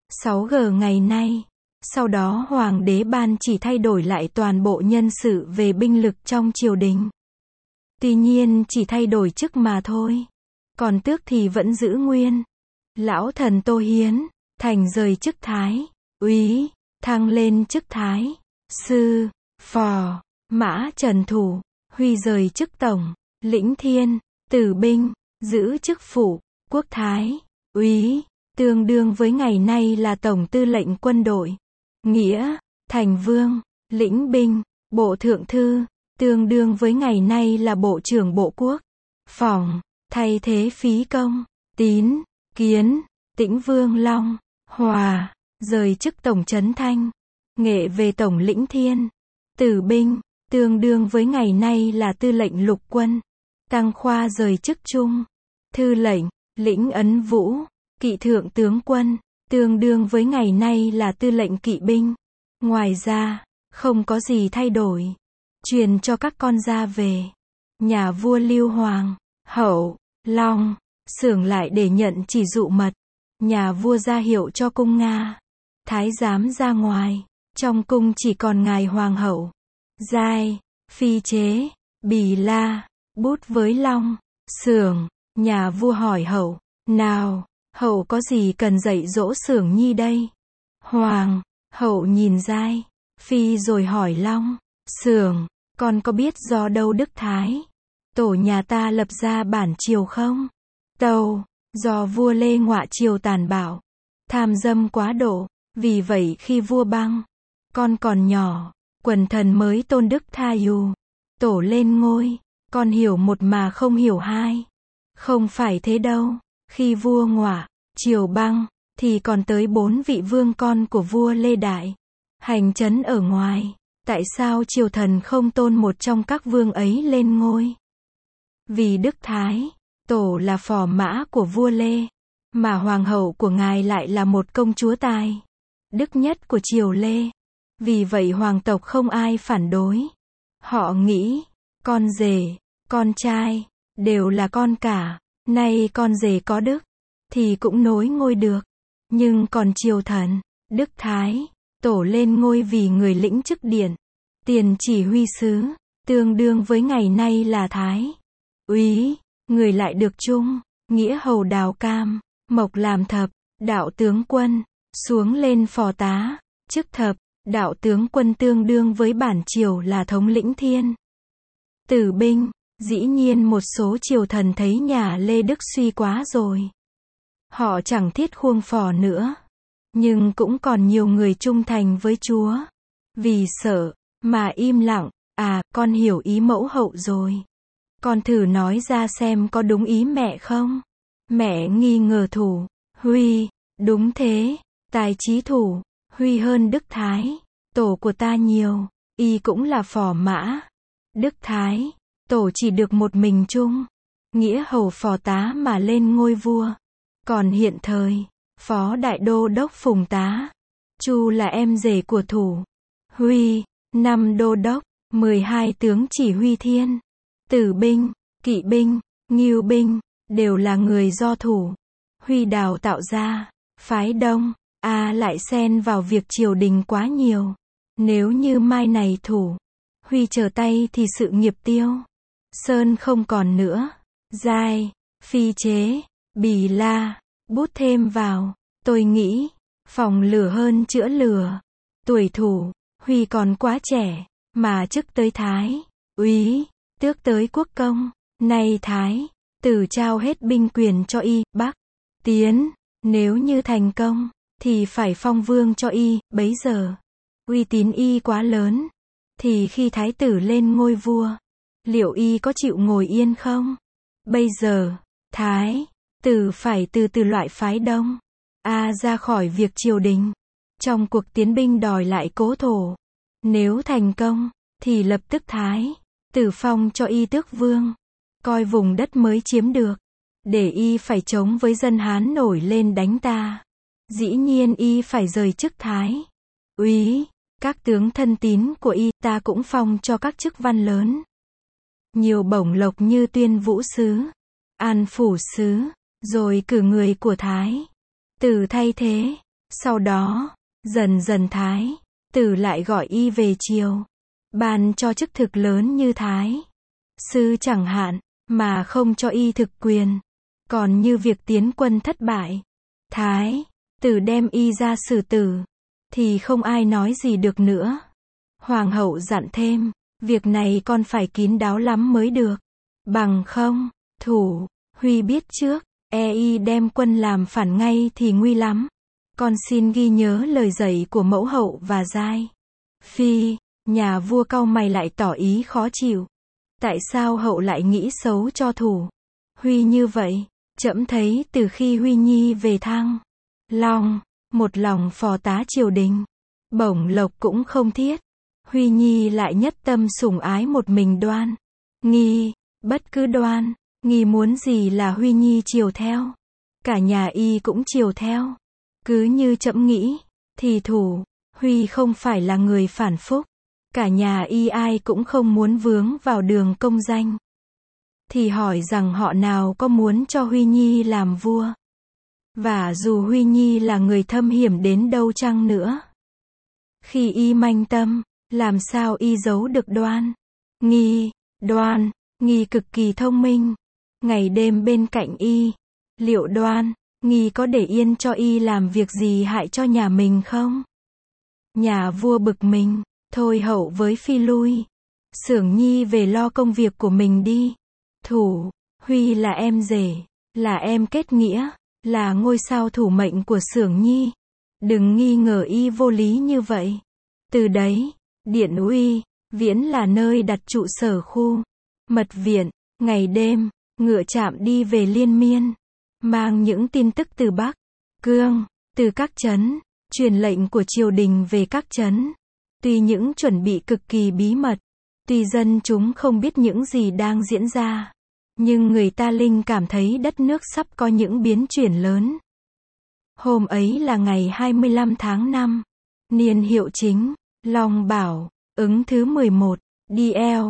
6G ngày nay. Sau đó hoàng đế ban chỉ thay đổi lại toàn bộ nhân sự về binh lực trong triều đình. Tuy nhiên chỉ thay đổi chức mà thôi. Còn tước thì vẫn giữ nguyên. Lão thần Tô Hiến, thành rời chức thái, úy, thăng lên chức thái, sư, phò, mã Trần Thủ, Huy rời chức tổng, lĩnh thiên, tử binh, giữ chức phủ, quốc thái, úy, tương đương với ngày nay là tổng tư lệnh quân đội. Nghĩa, thành vương, lĩnh binh, bộ thượng thư, tương đương với ngày nay là bộ trưởng bộ quốc phòng, thay thế phí công, tín, kiến, Tĩnh Vương Long, Hòa, rời chức tổng trấn thanh, nghệ về tổng lĩnh thiên, tử binh, tương đương với ngày nay là tư lệnh lục quân, Tăng Khoa rời chức trung, thư lệnh, lĩnh ấn vũ, kỵ thượng tướng quân, tương đương với ngày nay là tư lệnh kỵ binh. Ngoài ra, không có gì thay đổi. Truyền cho các con ra về. Nhà vua Lưu Hoàng, Hậu, Long, Xưởng lại để nhận chỉ dụ mật. Nhà vua ra hiệu cho cung Nga. Thái giám ra ngoài. Trong cung chỉ còn ngài hoàng hậu. Giai, phi chế, Bì La, bút với Long, Xưởng. Nhà vua hỏi hậu, nào, hậu có gì cần dạy dỗ Xưởng nhi đây? Hoàng, hậu nhìn Giai, phi rồi hỏi Long, Xưởng, con có biết do đâu Đức Thái, tổ nhà ta lập ra bản triều không? Tâu, do vua Lê ngọa triều tàn bạo, tham dâm quá độ, vì vậy khi vua băng, con còn nhỏ, quần thần mới tôn Đức Tha Yu, tổ lên ngôi, con hiểu một mà không hiểu hai. Không phải thế đâu, khi vua ngọa, triều băng, thì còn tới 4 vị vương con của vua Lê Đại, hành trấn ở ngoài, tại sao triều thần không tôn một trong các vương ấy lên ngôi? Vì Đức Thái, tổ là phò mã của vua Lê, mà hoàng hậu của ngài lại là một công chúa tài, đức nhất của triều Lê. Vì vậy hoàng tộc không ai phản đối. Họ nghĩ, con rể, con trai, đều là con cả, nay con rể có đức, thì cũng nối ngôi được. Nhưng còn triều thần, Đức Thái, tổ lên ngôi vì người lĩnh chức điện, tiền chỉ huy sứ, tương đương với ngày nay là Thái, úy, người lại được trung, nghĩa hầu đào cam, mộc làm thập, đạo tướng quân, xuống lên phò tá, chức thập, đạo tướng quân tương đương với bản triều là thống lĩnh thiên. Tử binh, dĩ nhiên một số triều thần thấy nhà Lê Đức suy quá rồi. Họ chẳng thiết khuông phò nữa. Nhưng cũng còn nhiều người trung thành với Chúa. Vì sợ, mà im lặng, con hiểu ý mẫu hậu rồi. Con thử nói ra xem có đúng ý mẹ không? Mẹ nghi ngờ Thủ, Huy, đúng thế, tài trí Thủ, Huy hơn Đức Thái, tổ của ta nhiều, y cũng là phò mã. Đức Thái, tổ chỉ được một mình trung, nghĩa hầu phò tá mà lên ngôi vua. Còn hiện thời, phó đại đô đốc Phùng Tá, Chu là em rể của Thủ, Huy, 5 đô đốc, 12 tướng chỉ huy thiên, tử binh, kỵ binh, ngưu binh, đều là người do Thủ, Huy đào tạo ra. Phái Đông, lại xen vào việc triều đình quá nhiều. Nếu như mai này Thủ, Huy trở tay thì sự nghiệp tiêu sơn không còn nữa. Giai, phi chế, Bì La, bút thêm vào, tôi nghĩ, phòng lửa hơn chữa lửa. Tuổi Thủ, Huy còn quá trẻ, mà chức tới Thái, úy, tước tới quốc công, nay Thái, tử trao hết binh quyền cho y, Bắc, Tiến, Nếu như thành công, thì phải phong vương cho y, bấy giờ, uy tín y quá lớn, thì khi thái tử lên ngôi vua, liệu y có chịu ngồi yên không? Bây giờ, thái tử phải từ từ loại phái Đông ra khỏi việc triều đình, trong cuộc tiến binh đòi lại cố thổ. Nếu thành công, thì lập tức thái tử phong cho y tước vương, coi vùng đất mới chiếm được, để y phải chống với dân Hán nổi lên đánh ta. Dĩ nhiên y phải rời chức thái úy, các tướng thân tín của y ta cũng phong cho các chức văn lớn. Nhiều bổng lộc như tuyên vũ sứ, an phủ sứ, rồi cử người của thái tử thay thế. Sau đó, dần dần thái tử lại gọi y về triều, ban cho chức thực lớn như thái sư chẳng hạn, mà không cho y thực quyền. Còn như việc tiến quân thất bại, thái tử đem y ra xử tử, thì không ai nói gì được nữa. Hoàng hậu dặn thêm, việc này con phải kín đáo lắm mới được. Bằng không, Thủ Huy biết trước, y đem quân làm phản ngay thì nguy lắm. Con xin ghi nhớ lời dạy của mẫu hậu và giai phi. Nhà vua cau mày lại tỏ ý khó chịu. Tại sao hậu lại nghĩ xấu cho Thủ Huy như vậy? Trẫm thấy từ khi Huy Nhi về Thăng Long, một lòng phò tá triều đình, bổng lộc cũng không thiết. Huy Nhi lại nhất tâm sủng ái một mình Đoan Nghi, bất cứ Đoan Nghi muốn gì là Huy Nhi chiều theo. Cả nhà y cũng chiều theo. Cứ như trẫm nghĩ, thì Thủ Huy không phải là người phản phúc. Cả nhà y ai cũng không muốn vướng vào đường công danh. Thì hỏi rằng họ nào có muốn cho Huy Nhi làm vua. Và dù Huy Nhi là người thâm hiểm đến đâu chăng nữa, khi y manh tâm, làm sao y giấu được Đoan Nghi? Đoan Nghi cực kỳ thông minh, ngày đêm bên cạnh y. Liệu Đoan Nghi có để yên cho y làm việc gì hại cho nhà mình không? Nhà vua bực mình, thôi hậu với phi lui. Xưởng Nhi về lo công việc của mình đi. Thủ Huy là em rể, là em kết nghĩa, là ngôi sao thủ mệnh của Xưởng Nhi. Đừng nghi ngờ y vô lý như vậy. Từ đấy, Điện Uy Viễn là nơi đặt trụ sở khu mật viện, ngày đêm, ngựa chạm đi về liên miên, mang những tin tức từ Bắc Cương, từ các trấn, truyền lệnh của triều đình về các trấn. Tuy những chuẩn bị cực kỳ bí mật, tuy dân chúng không biết những gì đang diễn ra, nhưng người ta linh cảm thấy đất nước sắp có những biến chuyển lớn. Hôm ấy là ngày 25 tháng 5, niên hiệu chính, Long Bảo, ứng thứ 11, DL,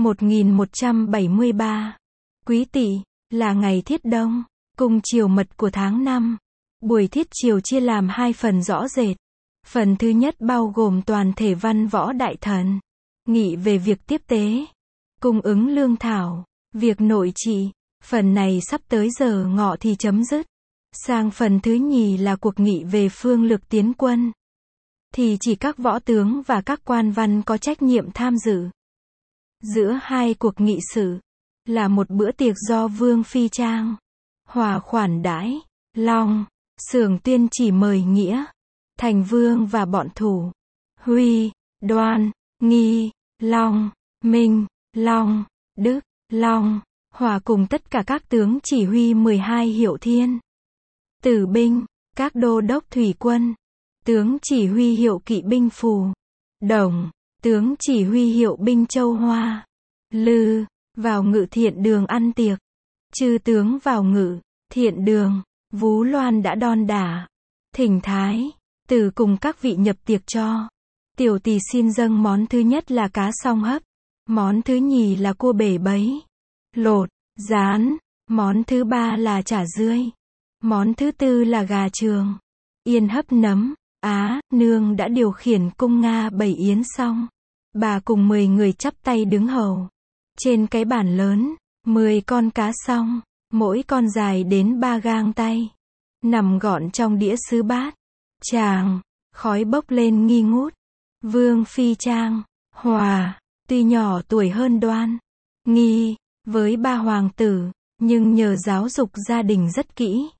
1173. Quý Tỵ, là ngày thiết đông, cung chiều mật của tháng 5. Buổi thiết chiều chia làm hai phần rõ rệt. Phần thứ nhất bao gồm toàn thể văn võ đại thần, nghị về việc tiếp tế, cung ứng lương thảo, việc nội trị. Phần này sắp tới giờ ngọ thì chấm dứt. Sang phần thứ nhì là cuộc nghị về phương lược tiến quân, thì chỉ các võ tướng và các quan văn có trách nhiệm tham dự. Giữa hai cuộc nghị sự, là một bữa tiệc do Vương Phi Trang Hòa khoản đãi. Long Xưởng Tuyên chỉ mời Nghĩa, Thành Vương và bọn Thủ Huy, Đoan Nghi, Long Minh, Long Đức, Long Hòa cùng tất cả các tướng chỉ huy 12 hiệu thiên tử binh, các đô đốc thủy quân, tướng chỉ huy hiệu kỵ binh Phù Đồng, tướng chỉ huy hiệu binh Châu Hoa Lư, vào ngự thiện đường ăn tiệc. Chư tướng vào ngự thiện đường, Vú Loan đã đon đả thỉnh thái tử cùng các vị nhập tiệc cho. Tiểu tỳ xin dâng món thứ nhất là cá song hấp, món thứ nhì là cua bể bấy lột, rán, món thứ ba là chả rươi, món thứ tư là gà trường, yên hấp nấm. Nương đã điều khiển cung Nga bày yến xong, bà cùng 10 người chắp tay đứng hầu. Trên cái bàn lớn, 10 con cá song, mỗi con dài đến 3 gang tay, nằm gọn trong đĩa sứ bát. Tràng, khói bốc lên nghi ngút. Vương Phi Trang Hòa, tuy nhỏ tuổi hơn Đoan Nghi, với 3 hoàng tử, nhưng nhờ giáo dục gia đình rất kỹ,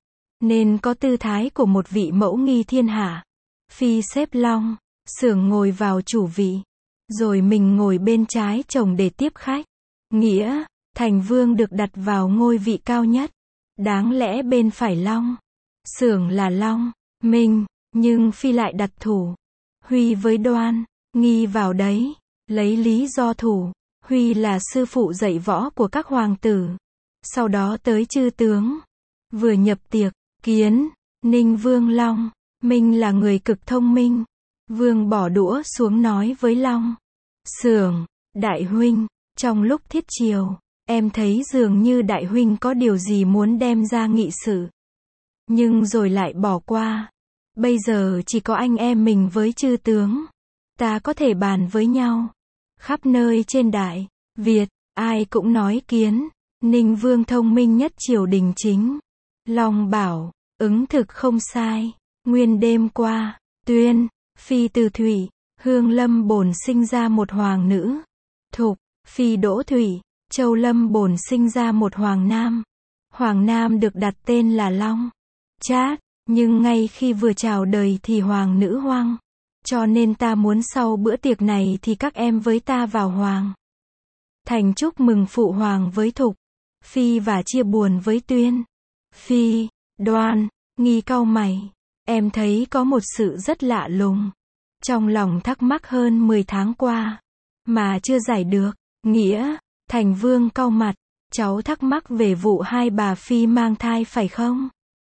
nên có tư thái của một vị mẫu nghi thiên hạ. Phi xếp Long, Xưởng ngồi vào chủ vị, rồi mình ngồi bên trái chồng để tiếp khách. Nghĩa, Thành Vương được đặt vào ngôi vị cao nhất. Đáng lẽ bên phải Long, Xưởng là Long, Minh, nhưng Phi lại đặt Thủ, Huy với Đoan, Nghi vào đấy, lấy lý do Thủ, Huy là sư phụ dạy võ của các hoàng tử. Sau đó tới chư tướng. Vừa nhập tiệc, Kiến, Ninh Vương Long, Minh là người cực thông minh. Vương bỏ đũa xuống nói với Long, Xưởng, đại huynh, trong lúc thiết triều, em thấy dường như đại huynh có điều gì muốn đem ra nghị sự. Nhưng rồi lại bỏ qua. Bây giờ chỉ có anh em mình với chư tướng. Ta có thể bàn với nhau. Khắp nơi trên Đại Việt, ai cũng nói Kiến, Ninh Vương thông minh nhất triều đình chính. Long bảo, ứng thực không sai. Nguyên đêm qua, Tuyên, Phi từ Thủy, Hương Lâm Bồn sinh ra một hoàng nữ. Thục, Phi Đỗ Thủy, Châu Lâm Bồn sinh ra một hoàng nam. Hoàng nam được đặt tên là Long. Chát, nhưng ngay khi vừa chào đời thì hoàng nữ hoang. Cho nên ta muốn sau bữa tiệc này thì các em với ta vào hoàng thành chúc mừng phụ hoàng với Thục, Phi và chia buồn với Tuyên. Phi, Đoan, Nghi cau mày. Em thấy có một sự rất lạ lùng. Trong lòng thắc mắc hơn 10 tháng qua, mà chưa giải được. Nghĩa, Thành Vương cau mặt. Cháu thắc mắc về vụ hai bà Phi mang thai phải không?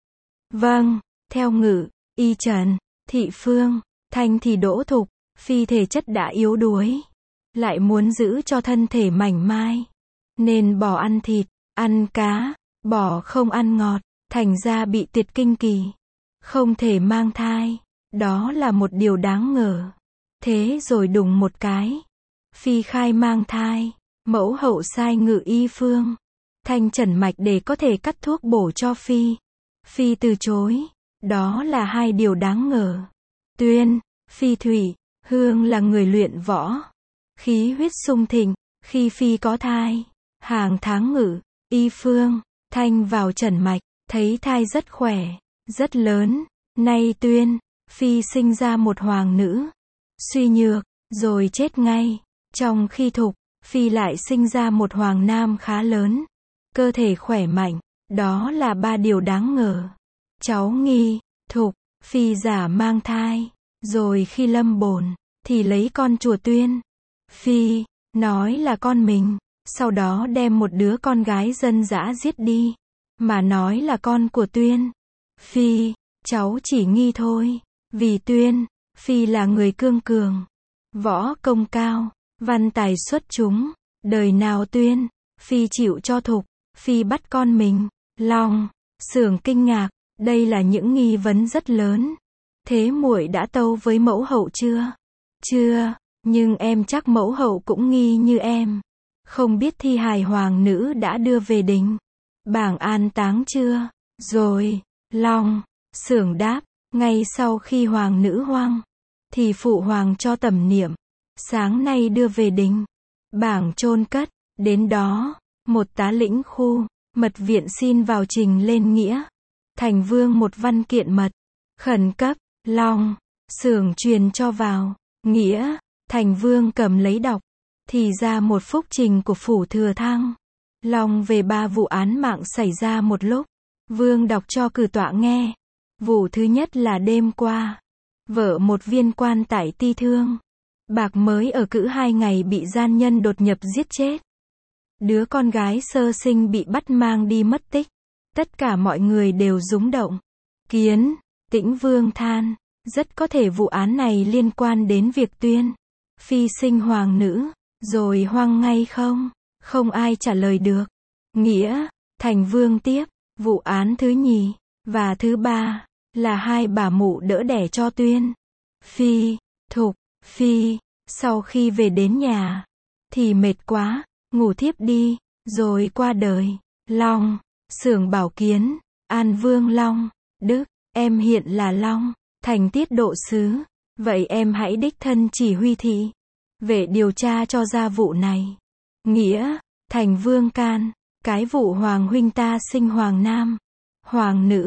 Vâng, theo Ngự, Y Trần, Thị Phương, Thanh thì Đỗ Thục, Phi thể chất đã yếu đuối. Lại muốn giữ cho thân thể mảnh mai. Nên bỏ ăn thịt, ăn cá, bỏ không ăn ngọt, thành ra bị tuyệt kinh kỳ. Không thể mang thai. Đó là một điều đáng ngờ. Thế rồi đùng một cái. Phi khai mang thai. Mẫu hậu sai Ngự Y Phương, Thanh trần mạch để có thể cắt thuốc bổ cho Phi. Phi từ chối. Đó là hai điều đáng ngờ. Tuyên, Phi Thủy, Hương là người luyện võ. Khí huyết sung thịnh. Khi Phi có thai, hàng tháng Ngự, Y Phương, Thanh vào trần mạch, thấy thai rất khỏe, rất lớn. Nay Tuyên, Phi sinh ra một hoàng nữ, suy nhược, rồi chết ngay. Trong khi Thục, Phi lại sinh ra một hoàng nam khá lớn, cơ thể khỏe mạnh. Đó là ba điều đáng ngờ. Cháu nghi, Thục, Phi giả mang thai, rồi khi lâm bồn, thì lấy con chùa Tuyên. Phi, nói là con mình, sau đó đem một đứa con gái dân dã giết đi, mà nói là con của Tuyên. Phi, cháu chỉ nghi thôi, vì Tuyên, Phi là người cương cường, võ công cao, văn tài xuất chúng. Đời nào Tuyên, Phi chịu cho Thục, Phi bắt con mình. Long, Xưởng kinh ngạc, đây là những nghi vấn rất lớn. Thế muội đã tâu với mẫu hậu chưa? Chưa, nhưng em chắc mẫu hậu cũng nghi như em. Không biết thi hài hoàng nữ đã đưa về đình, bảng an táng chưa? Rồi, Long, Xưởng đáp, ngay sau khi hoàng nữ hoang, thì phụ hoàng cho tẩm niệm. Sáng nay đưa về đình, bảng chôn cất. Đến đó, một tá lĩnh khu mật viện xin vào trình lên Nghĩa Thành Vương một văn kiện mật khẩn cấp. Long, Xưởng truyền cho vào. Nghĩa Thành Vương cầm lấy đọc, thì ra một phúc trình của phủ Thừa Thăng Long về 3 vụ án mạng xảy ra một lúc. Vương đọc cho cử tọa nghe. Vụ thứ nhất là đêm qua, vợ một viên quan tại Ti Thương Bạc mới ở cữ 2 ngày bị gian nhân đột nhập giết chết. Đứa con gái sơ sinh bị bắt mang đi mất tích. Tất cả mọi người đều rúng động. Kiến, Tĩnh Vương than, rất có thể vụ án này liên quan đến việc Tuyên, Phi sinh hoàng nữ, rồi hoang ngay không? Không ai trả lời được. Nghĩa, Thành Vương tiếp, vụ án thứ nhì, và thứ ba, là hai bà mụ đỡ đẻ cho Tuyên, Phi, Thục. Phi, sau khi về đến nhà, thì mệt quá, ngủ thiếp đi, rồi qua đời. Long, Xưởng bảo Kiến, An Vương Long, Đức, em hiện là Long, thành tiết độ sứ, vậy em hãy đích thân chỉ huy thị vệ điều tra cho ra vụ này. Nghĩa, Thành Vương can, cái vụ hoàng huynh ta sinh hoàng nam, hoàng nữ,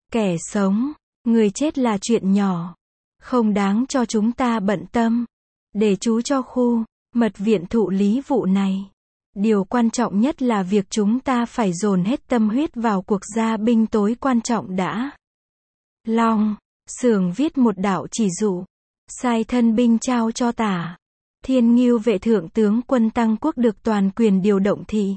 Kẻ sống, người chết là chuyện nhỏ, không đáng cho chúng ta bận tâm. Để chú cho khu mật viện thụ lý vụ này. Điều quan trọng nhất là việc chúng ta phải dồn hết tâm huyết vào cuộc gia binh tối quan trọng đã. Long, Xưởng viết một đạo chỉ dụ, sai thân binh trao cho Tả Thiên Ngưu vệ thượng tướng quân Tăng Quốc được toàn quyền điều động thị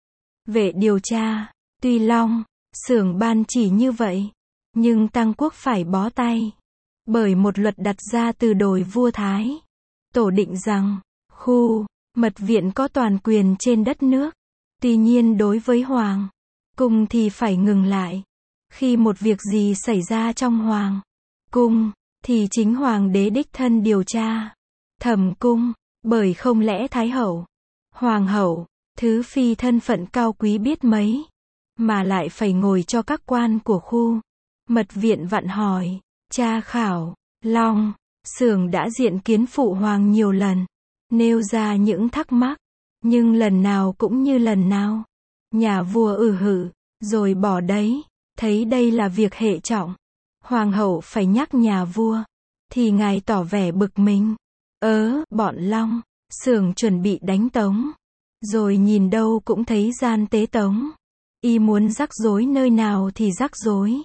vệ điều tra. Tuy Long, Xưởng ban chỉ như vậy, nhưng Tăng Quốc phải bó tay. Bởi một luật đặt ra từ đồi vua Thái Tổ định rằng, khu mật viện có toàn quyền trên đất nước. Tuy nhiên đối với Hoàng cung thì phải ngừng lại. Khi một việc gì xảy ra trong Hoàng cung, thì chính Hoàng đế đích thân điều tra, thẩm cung, bởi không lẽ Thái hậu, Hoàng hậu, thứ phi thân phận cao quý biết mấy, mà lại phải ngồi cho các quan của khu mật viện vặn hỏi, tra khảo. Long, Xưởng đã diện kiến phụ hoàng nhiều lần, nêu ra những thắc mắc, nhưng lần nào cũng như lần nào. Nhà vua hử, rồi bỏ đấy, thấy đây là việc hệ trọng. Hoàng hậu phải nhắc nhà vua, thì ngài tỏ vẻ bực mình. Bọn Long, Xưởng chuẩn bị đánh Tống, rồi nhìn đâu cũng thấy gian tế Tống. Y muốn rắc rối nơi nào thì rắc rối.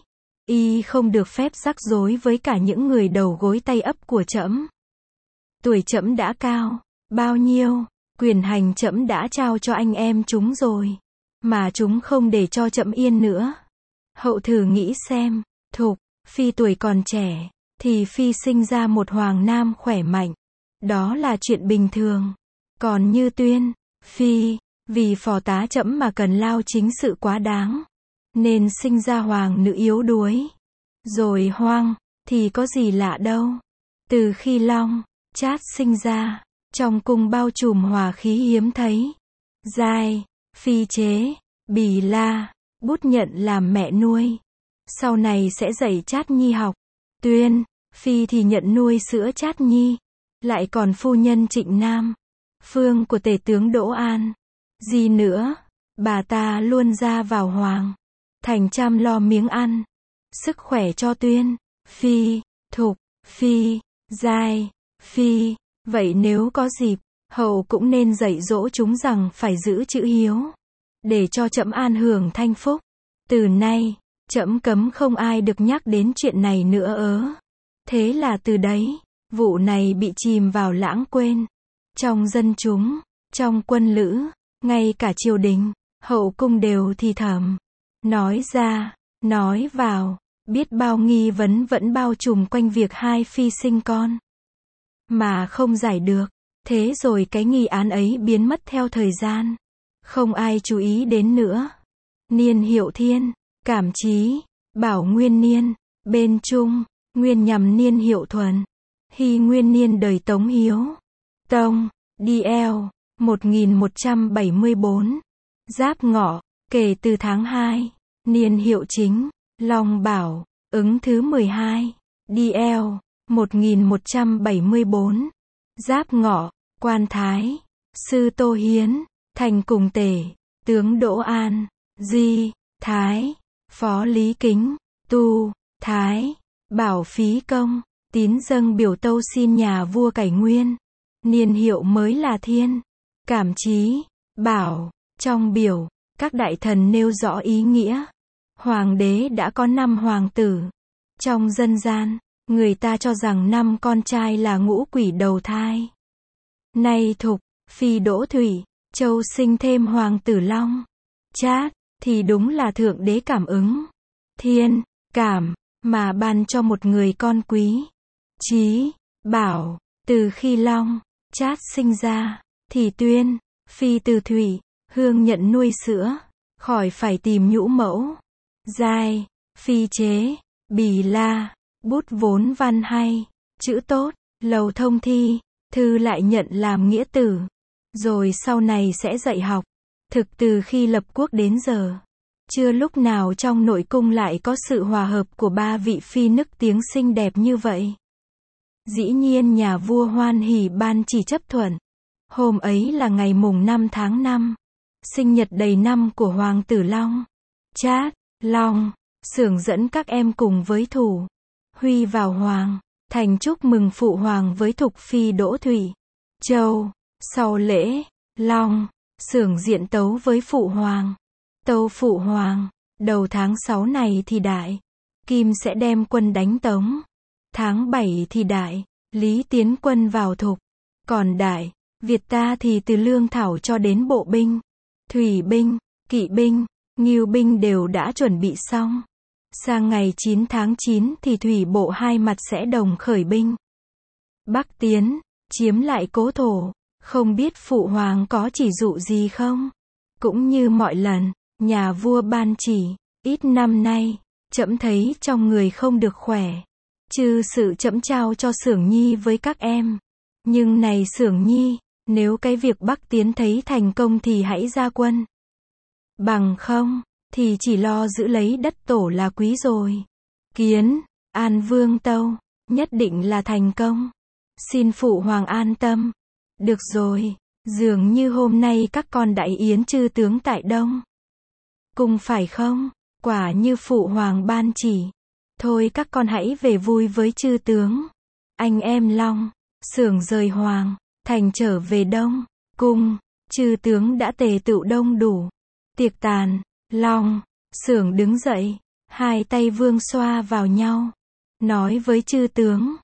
Y không được phép rắc rối với cả những người đầu gối tay ấp của trẫm. Tuổi trẫm đã cao, bao nhiêu, quyền hành trẫm đã trao cho anh em chúng rồi, mà chúng không để cho trẫm yên nữa. Hậu thử nghĩ xem, Thục phi tuổi còn trẻ, thì phi sinh ra một hoàng nam khỏe mạnh, đó là chuyện bình thường. Còn như Tuyên phi, vì phò tá trẫm mà cần lao chính sự quá đáng, nên sinh ra hoàng nữ yếu đuối. Rồi Hoang, thì có gì lạ đâu. Từ khi Long, Chát sinh ra, trong cung bao trùm hòa khí hiếm thấy. Giai, phi chế, Bì La, bút nhận làm mẹ nuôi. Sau này sẽ dạy Chát Nhi học. Tuyên, phi thì nhận nuôi sữa Chát Nhi. Lại còn phu nhân Trịnh Nam, phương của tể tướng Đỗ An. Gì nữa, bà ta luôn ra vào hoàng thành chăm lo miếng ăn, sức khỏe cho Tuyên phi, Thục phi, Giai phi. Vậy nếu có dịp, hậu cũng nên dạy dỗ chúng rằng phải giữ chữ hiếu, để cho trẫm an hưởng thanh phúc. Từ nay, trẫm cấm không ai được nhắc đến chuyện này nữa. Thế là từ đấy, vụ này bị chìm vào lãng quên. Trong dân chúng, trong quân lữ, ngay cả triều đình, hậu cung đều thì thầm. Nói ra, nói vào, biết bao nghi vấn vẫn bao trùm quanh việc hai phi sinh con, mà không giải được. Thế rồi cái nghi án ấy biến mất theo thời gian, không ai chú ý đến nữa. Niên Hiệu Thiên, Cảm Chí, Bảo Nguyên Niên, bên Trung, nguyên nhằm Niên Hiệu Thuần, Hy nguyên niên đời Tống Hiếu Tông, DL 1174, Giáp Ngọ, kể từ tháng 2, Niên Hiệu Chính, Long Bảo, ứng thứ 12, DL 1174, Giáp Ngọ, Quan Thái, Sư Tô Hiến, thành cùng tể, tướng Đỗ An, Di, Thái, Phó Lý Kính, Tu, Thái, Bảo Phí Công, tín dâng biểu tâu xin nhà vua cải nguyên. Niên hiệu mới là Thiên, Cảm Chí, Bảo. Trong biểu, các đại thần nêu rõ ý nghĩa. Hoàng đế đã có 5 hoàng tử. Trong dân gian, người ta cho rằng 5 con trai là ngũ quỷ đầu thai. Nay Thục phi Đỗ Thủy, Châu sinh thêm hoàng tử Long, Chát, thì đúng là thượng đế cảm ứng, thiên, cảm, mà ban cho một người con quý. Chí, Bảo, từ khi Long, Chát sinh ra, thì Tuyên phi từ Thủy, Hương nhận nuôi sữa, khỏi phải tìm nhũ mẫu. Giai, phi chế, Bì La, bút vốn văn hay, chữ tốt, lầu thông thi, thư lại nhận làm nghĩa tử. Rồi sau này sẽ dạy học. Thực từ khi lập quốc đến giờ, chưa lúc nào trong nội cung lại có sự hòa hợp của 3 vị phi nức tiếng xinh đẹp như vậy. Dĩ nhiên nhà vua hoan hỉ ban chỉ chấp thuận. Hôm ấy là ngày mùng 5 tháng 5, sinh nhật đầy năm của hoàng tử Long, Chát. Long, Xưởng dẫn các em cùng với Thủ Huy vào Hoàng Thành chúc mừng Phụ Hoàng với Thục Phi Đỗ Thụy Châu. Sau lễ, Long Xưởng diện tấu với Phụ Hoàng. Tâu Phụ Hoàng, đầu tháng 6 này thì Đại Kim sẽ đem quân đánh Tống. Tháng 7 thì Đại Lý tiến quân vào Thục. Còn Đại Việt ta thì từ lương thảo cho đến bộ binh, thủy binh, kỵ binh, ngưu binh đều đã chuẩn bị xong. Sang ngày 9 tháng 9 thì thủy bộ hai mặt sẽ đồng khởi binh. Bắc tiến, chiếm lại cố thổ. Không biết Phụ Hoàng có chỉ dụ gì không? Cũng như mọi lần, nhà vua ban chỉ, ít năm nay, trẫm thấy trong người không được khỏe. Chư sự trẫm trao cho Xưởng Nhi với các em. Nhưng này Xưởng Nhi, nếu cái việc Bắc tiến thấy thành công thì hãy ra quân. Bằng không, thì chỉ lo giữ lấy đất tổ là quý rồi. Kiến, An Vương tâu, nhất định là thành công. Xin Phụ Hoàng an tâm. Được rồi, dường như hôm nay các con đại yến chư tướng tại Đông Cung phải không? Quả như Phụ Hoàng ban chỉ. Thôi các con hãy về vui với chư tướng. Anh em Long, Xưởng rời Hoàng Thành trở về Đông Cung. Chư tướng đã tề tựu đông đủ. Tiệc tàn, Long Xưởng đứng dậy, hai tay vương xoa vào nhau, nói với chư tướng,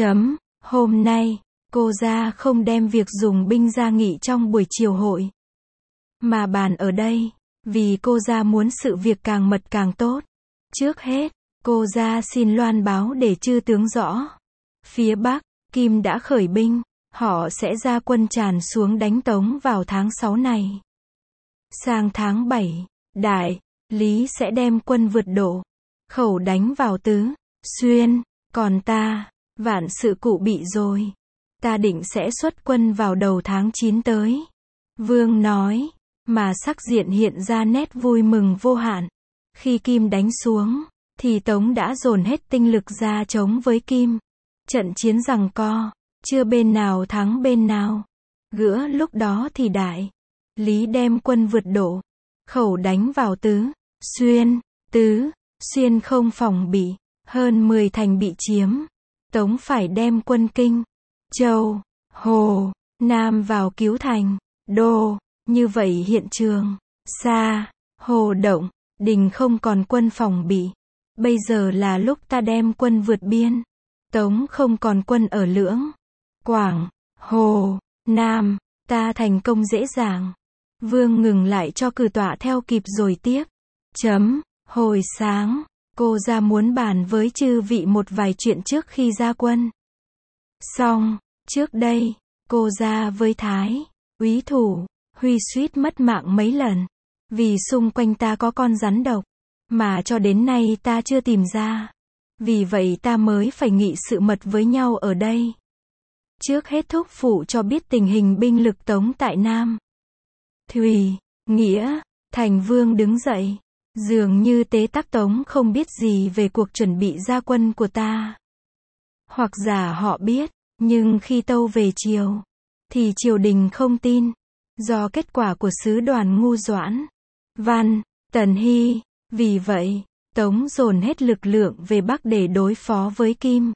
hôm nay, cô gia không đem việc dùng binh ra nghị trong buổi chiều hội, mà bàn ở đây, vì cô gia muốn sự việc càng mật càng tốt. Trước hết, cô gia xin loan báo để chư tướng rõ. Phía Bắc, Kim đã khởi binh, họ sẽ ra quân tràn xuống đánh Tống vào tháng 6 này. Sang tháng 7, Đại Lý sẽ đem quân vượt độ, khẩu đánh vào Tứ Xuyên, còn ta, vạn sự cụ bị rồi. Ta định sẽ xuất quân vào đầu tháng 9 tới. Vương nói, mà sắc diện hiện ra nét vui mừng vô hạn. Khi Kim đánh xuống, thì Tống đã dồn hết tinh lực ra chống với Kim. Trận chiến giằng co, chưa bên nào thắng bên nào. Ggiữa lúc đó thì Đại Lý đem quân vượt độ, khẩu đánh vào Tứ Xuyên. Tứ Xuyên không phòng bị, hơn 10 thành bị chiếm. Tống phải đem quân Kinh, Châu, Hồ, Nam vào cứu thành, Đô. Như vậy hiện trường, Sa, Hồ động, Đình không còn quân phòng bị. Bây giờ là lúc ta đem quân vượt biên. Tống không còn quân ở Lưỡng, Quảng, Hồ, Nam, ta thành công dễ dàng. Vương ngừng lại cho cử tọa theo kịp rồi tiếp. Hồi sáng, cô ra muốn bàn với chư vị một vài chuyện trước khi ra quân. Xong, trước đây, cô ra với Thái úy Thủ Huy suýt mất mạng mấy lần, vì xung quanh ta có con rắn độc, mà cho đến nay ta chưa tìm ra. Vì vậy ta mới phải nghị sự mật với nhau ở đây. Trước hết thúc phụ cho biết tình hình binh lực Tống tại Nam. Thùy, Nghĩa, Thành Vương đứng dậy. Dường như Tế Tắc Tống không biết gì về cuộc chuẩn bị ra quân của ta. Hoặc giả họ biết, nhưng khi tâu về triều, thì triều đình không tin. Do kết quả của sứ đoàn Ngu Doãn, Văn, Tần Hy. Vì vậy, Tống dồn hết lực lượng về Bắc để đối phó với Kim.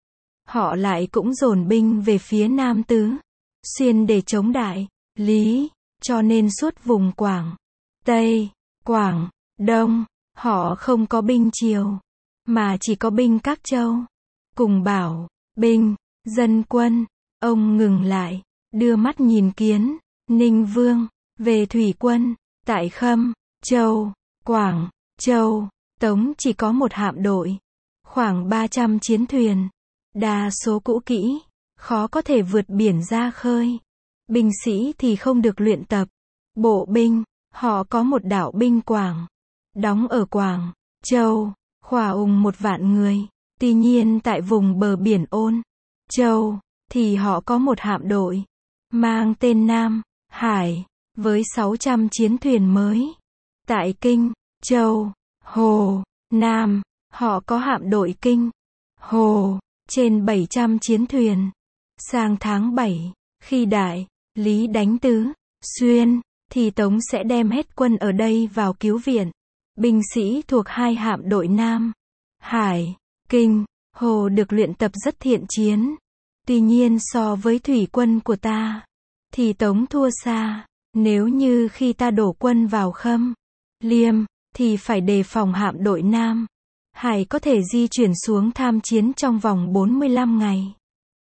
Họ lại cũng dồn binh về phía Nam Tứ Xuyên để chống Đại Lý, cho nên suốt vùng Quảng, Tây, Quảng, Đông, họ không có binh triều, mà chỉ có binh các châu. Cùng bảo, binh, dân quân, ông ngừng lại, đưa mắt nhìn Kiến, Ninh Vương, về thủy quân, tại Khâm, Châu, Quảng, Châu, Tống chỉ có một hạm đội, khoảng 300 chiến thuyền, đa số cũ kỹ, khó có thể vượt biển ra khơi. Binh sĩ thì không được luyện tập. Bộ binh, họ có một đạo binh Quảng, đóng ở Quảng, Châu, khoảng 1 vạn người. Tuy nhiên tại vùng bờ biển Ôn, Châu, thì họ có một hạm đội, mang tên Nam, Hải, với 600 chiến thuyền mới. Tại Kinh, Châu, Hồ, Nam, họ có hạm đội Kinh, Hồ, trên 700 chiến thuyền. Sang tháng 7, khi Đại Lý đánh Tứ Xuyên, thì Tống sẽ đem hết quân ở đây vào cứu viện. binh sĩ thuộc hai hạm đội Nam, Hải, Kinh, Hồ được luyện tập rất thiện chiến. Tuy nhiên so với thủy quân của ta, thì Tống thua xa. Nếu như khi ta đổ quân vào Khâm, Liêm, thì phải đề phòng hạm đội Nam, Hải có thể di chuyển xuống tham chiến trong vòng 45 ngày.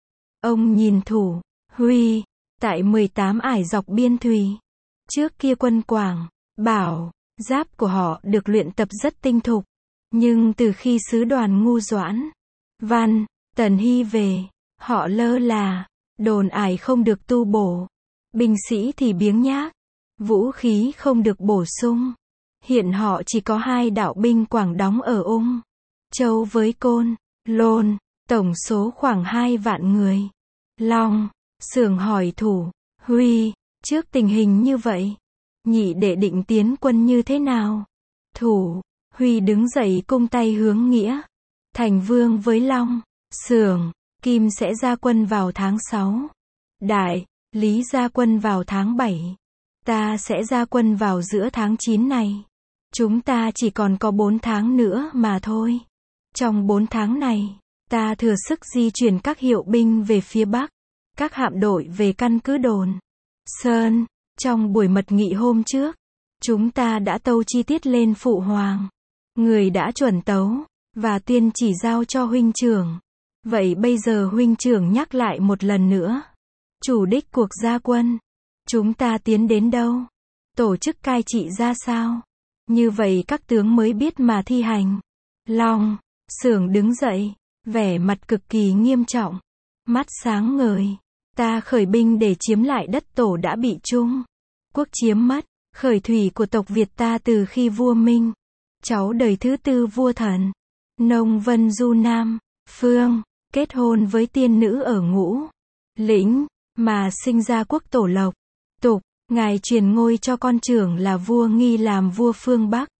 Ông nhìn Thủ, Huy, tại 18 ải dọc biên thùy. Trước kia quân Quảng, Bảo, Giáp của họ được luyện tập rất tinh thục. Nhưng từ khi sứ đoàn Ngu Doãn, Văn, Tần Hy về, họ lơ là, đồn ải không được tu bổ, binh sĩ thì biếng nhác, vũ khí không được bổ sung. Hiện họ chỉ có 2 đạo binh Quảng đóng ở Ung Châu với Côn, Lôn, tổng số khoảng 2 vạn người. Long, Xưởng hỏi Thủ, Huy, trước tình hình như vậy, nhị đệ định tiến quân như thế nào? Thủ, Huy đứng dậy cung tay hướng Nghĩa, Thành Vương với Long, Xưởng, Kim sẽ ra quân vào tháng 6. Đại, Lý ra quân vào tháng 7. Ta sẽ ra quân vào giữa tháng 9 này. Chúng ta chỉ còn có 4 tháng nữa mà thôi. Trong 4 tháng này, ta thừa sức di chuyển các hiệu binh về phía Bắc, các hạm đội về căn cứ đồn Sơn. Trong buổi mật nghị hôm trước, chúng ta đã tâu chi tiết lên Phụ Hoàng. Người đã chuẩn tấu, và tuyên chỉ giao cho huynh trưởng. Vậy bây giờ huynh trưởng nhắc lại một lần nữa. Chủ đích cuộc ra quân. Chúng ta tiến đến đâu? Tổ chức cai trị ra sao? Như vậy các tướng mới biết mà thi hành. Long, Xưởng đứng dậy, vẻ mặt cực kỳ nghiêm trọng. Mắt sáng ngời. Ta khởi binh để chiếm lại đất tổ đã bị Trung Quốc chiếm mất. Khởi thủy của tộc Việt ta từ khi vua Minh, cháu đời thứ 4 vua Thần, Nông Vân Du Nam, Phương, kết hôn với tiên nữ ở Ngũ Lĩnh, mà sinh ra quốc tổ Lộc. Tục, ngài truyền ngôi cho con trưởng là vua Nghi làm vua phương Bắc.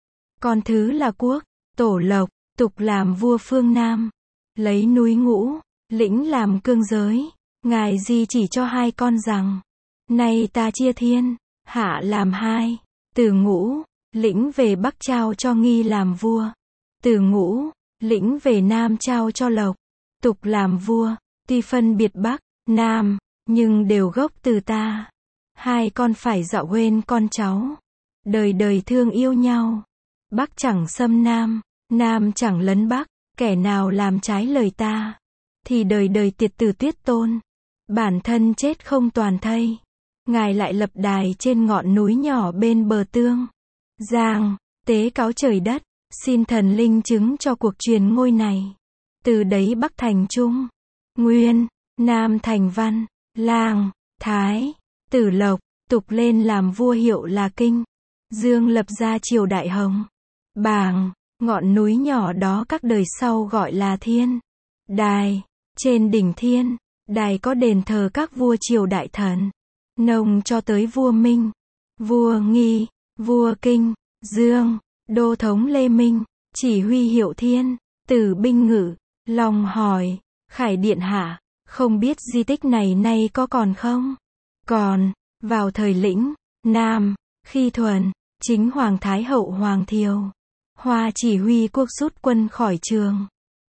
Con thứ là quốc tổ Lộc, Tục làm vua phương Nam. Lấy núi Ngũ Lĩnh làm cương giới. Ngài di chỉ cho 2 con rằng, nay ta chia thiên hạ làm 2, từ Ngũ Lĩnh về Bắc trao cho Nghi làm vua, từ Ngũ Lĩnh về Nam trao cho Lộc, Tục làm vua. Tuy phân biệt Bắc, Nam, nhưng đều gốc từ ta. 2 con phải dạo quên con cháu, đời đời thương yêu nhau. Bắc chẳng xâm Nam, Nam chẳng lấn Bắc. Kẻ nào làm trái lời ta, thì đời đời tiệt tử Tuyết Tôn. Bản thân chết không toàn thây. Ngài lại lập đài trên ngọn núi nhỏ bên bờ Tương Giang, tế cáo trời đất, xin thần linh chứng cho cuộc truyền ngôi này. Từ đấy Bắc thành Trung Nguyên, Nam thành Văn, Lang, Thái, Tử Lộc, Tục lên làm vua hiệu là Kinh. Dương lập ra triều Đại Hồng Bảng. Ngọn núi nhỏ đó các đời sau gọi là Thiên Đài. Trên đỉnh Thiên Đài có đền thờ các vua triều đại thần, Nông cho tới vua Minh, vua Nghi, vua Kinh, Dương, đô thống Lê Minh, chỉ huy hiệu Thiên Tử binh ngự. Long hỏi, Khải điện hạ, không biết di tích này nay có còn không? Còn, vào thời Lĩnh Nam, khi Thuần, chính Hoàng Thái hậu Hoàng Thiều Hoa chỉ huy quốc rút quân khỏi Trường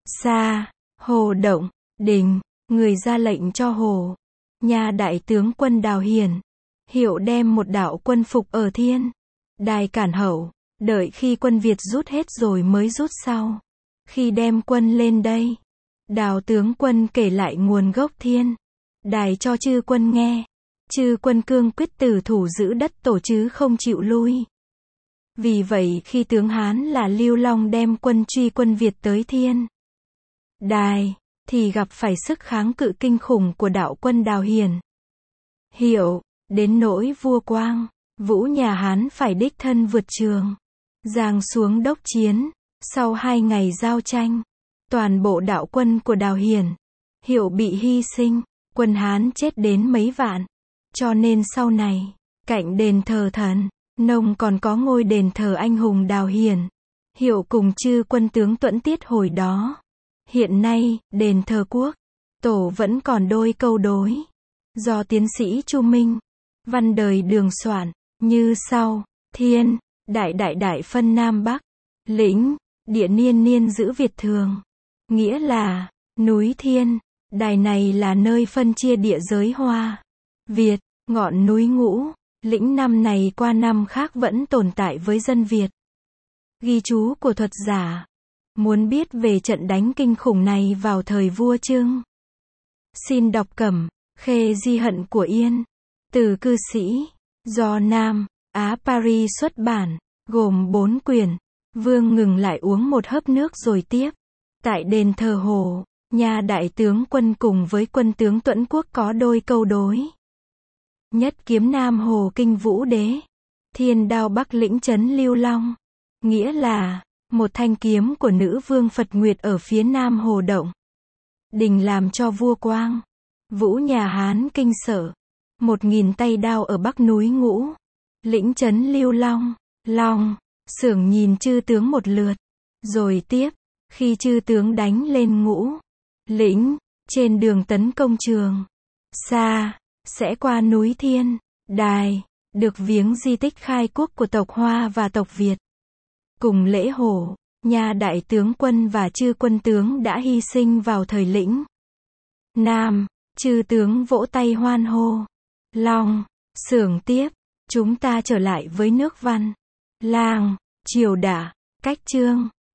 Sa, Hồ Động, Đình, người ra lệnh cho Hồ Nha đại tướng quân Đào Hiển, hiệu đem một đạo quân phục ở Thiên Đài cản hậu, đợi khi quân Việt rút hết rồi mới rút sau. Khi đem quân lên đây, Đào tướng quân kể lại nguồn gốc Thiên Đài cho chư quân nghe. Chư quân cương quyết tử thủ giữ đất tổ chứ không chịu lui. Vì vậy khi tướng Hán là Lưu Long đem quân truy quân Việt tới Thiên Đài, thì gặp phải sức kháng cự kinh khủng của đạo quân Đào Hiển. Hiệu, đến nỗi vua Quang, Vũ nhà Hán phải đích thân vượt Trường Giang xuống đốc chiến. Sau 2 ngày giao tranh, toàn bộ đạo quân của Đào Hiển, Hiệu bị hy sinh, quân Hán chết đến mấy vạn. Cho nên sau này, cạnh đền thờ thần Nông còn có ngôi đền thờ anh hùng Đào Hiển, Hiệu cùng chư quân tướng Tuẫn Tiết hồi đó. Hiện nay, đền thờ quốc tổ vẫn còn đôi câu đối, do tiến sĩ Chu Minh Văn đời Đường soạn, như sau. Thiên đại phân Nam Bắc. Lĩnh, địa niên giữ Việt thường. Nghĩa là, núi Thiên. Đài này là nơi phân chia địa giới Hoa, Việt, ngọn núi Ngũ. Lĩnh năm này qua năm khác vẫn tồn tại với dân Việt. Ghi chú của thuật giả. Muốn biết về trận đánh kinh khủng này vào thời vua Trưng, xin đọc Cẩm, Khê Di Hận của Yên. Từ cư sĩ, do Nam Á Paris xuất bản, gồm 4 quyển. Vương ngừng lại uống một hớp nước rồi tiếp. Tại đền thờ Hồ, nhà đại tướng quân cùng với quân tướng Tuẫn Quốc có đôi câu đối. Nhất kiếm Nam Hồ Kinh Vũ Đế, thiên đao Bắc lĩnh trấn Lưu Long. Nghĩa là, một thanh kiếm của nữ vương Phật Nguyệt ở phía Nam Hồ Động. Đình làm cho vua Quang, Vũ nhà Hán kinh sợ. 1000 tay đao ở Bắc núi Ngũ, lĩnh trấn Lưu Long. Long, xưởng nhìn chư tướng một lượt. Rồi tiếp, khi chư tướng đánh lên Ngũ, lĩnh, trên đường tấn công Trường Sa, sẽ qua núi Thiên, Đài, được viếng di tích khai quốc của tộc Hoa và tộc Việt. Cùng lễ Hổ, nhà đại tướng quân và chư quân tướng đã hy sinh vào thời lĩnh Nam, chư tướng vỗ tay hoan hô. Long, xưởng tiếp, chúng ta trở lại với nước Văn, Lang, Triều Đả, cách Chương.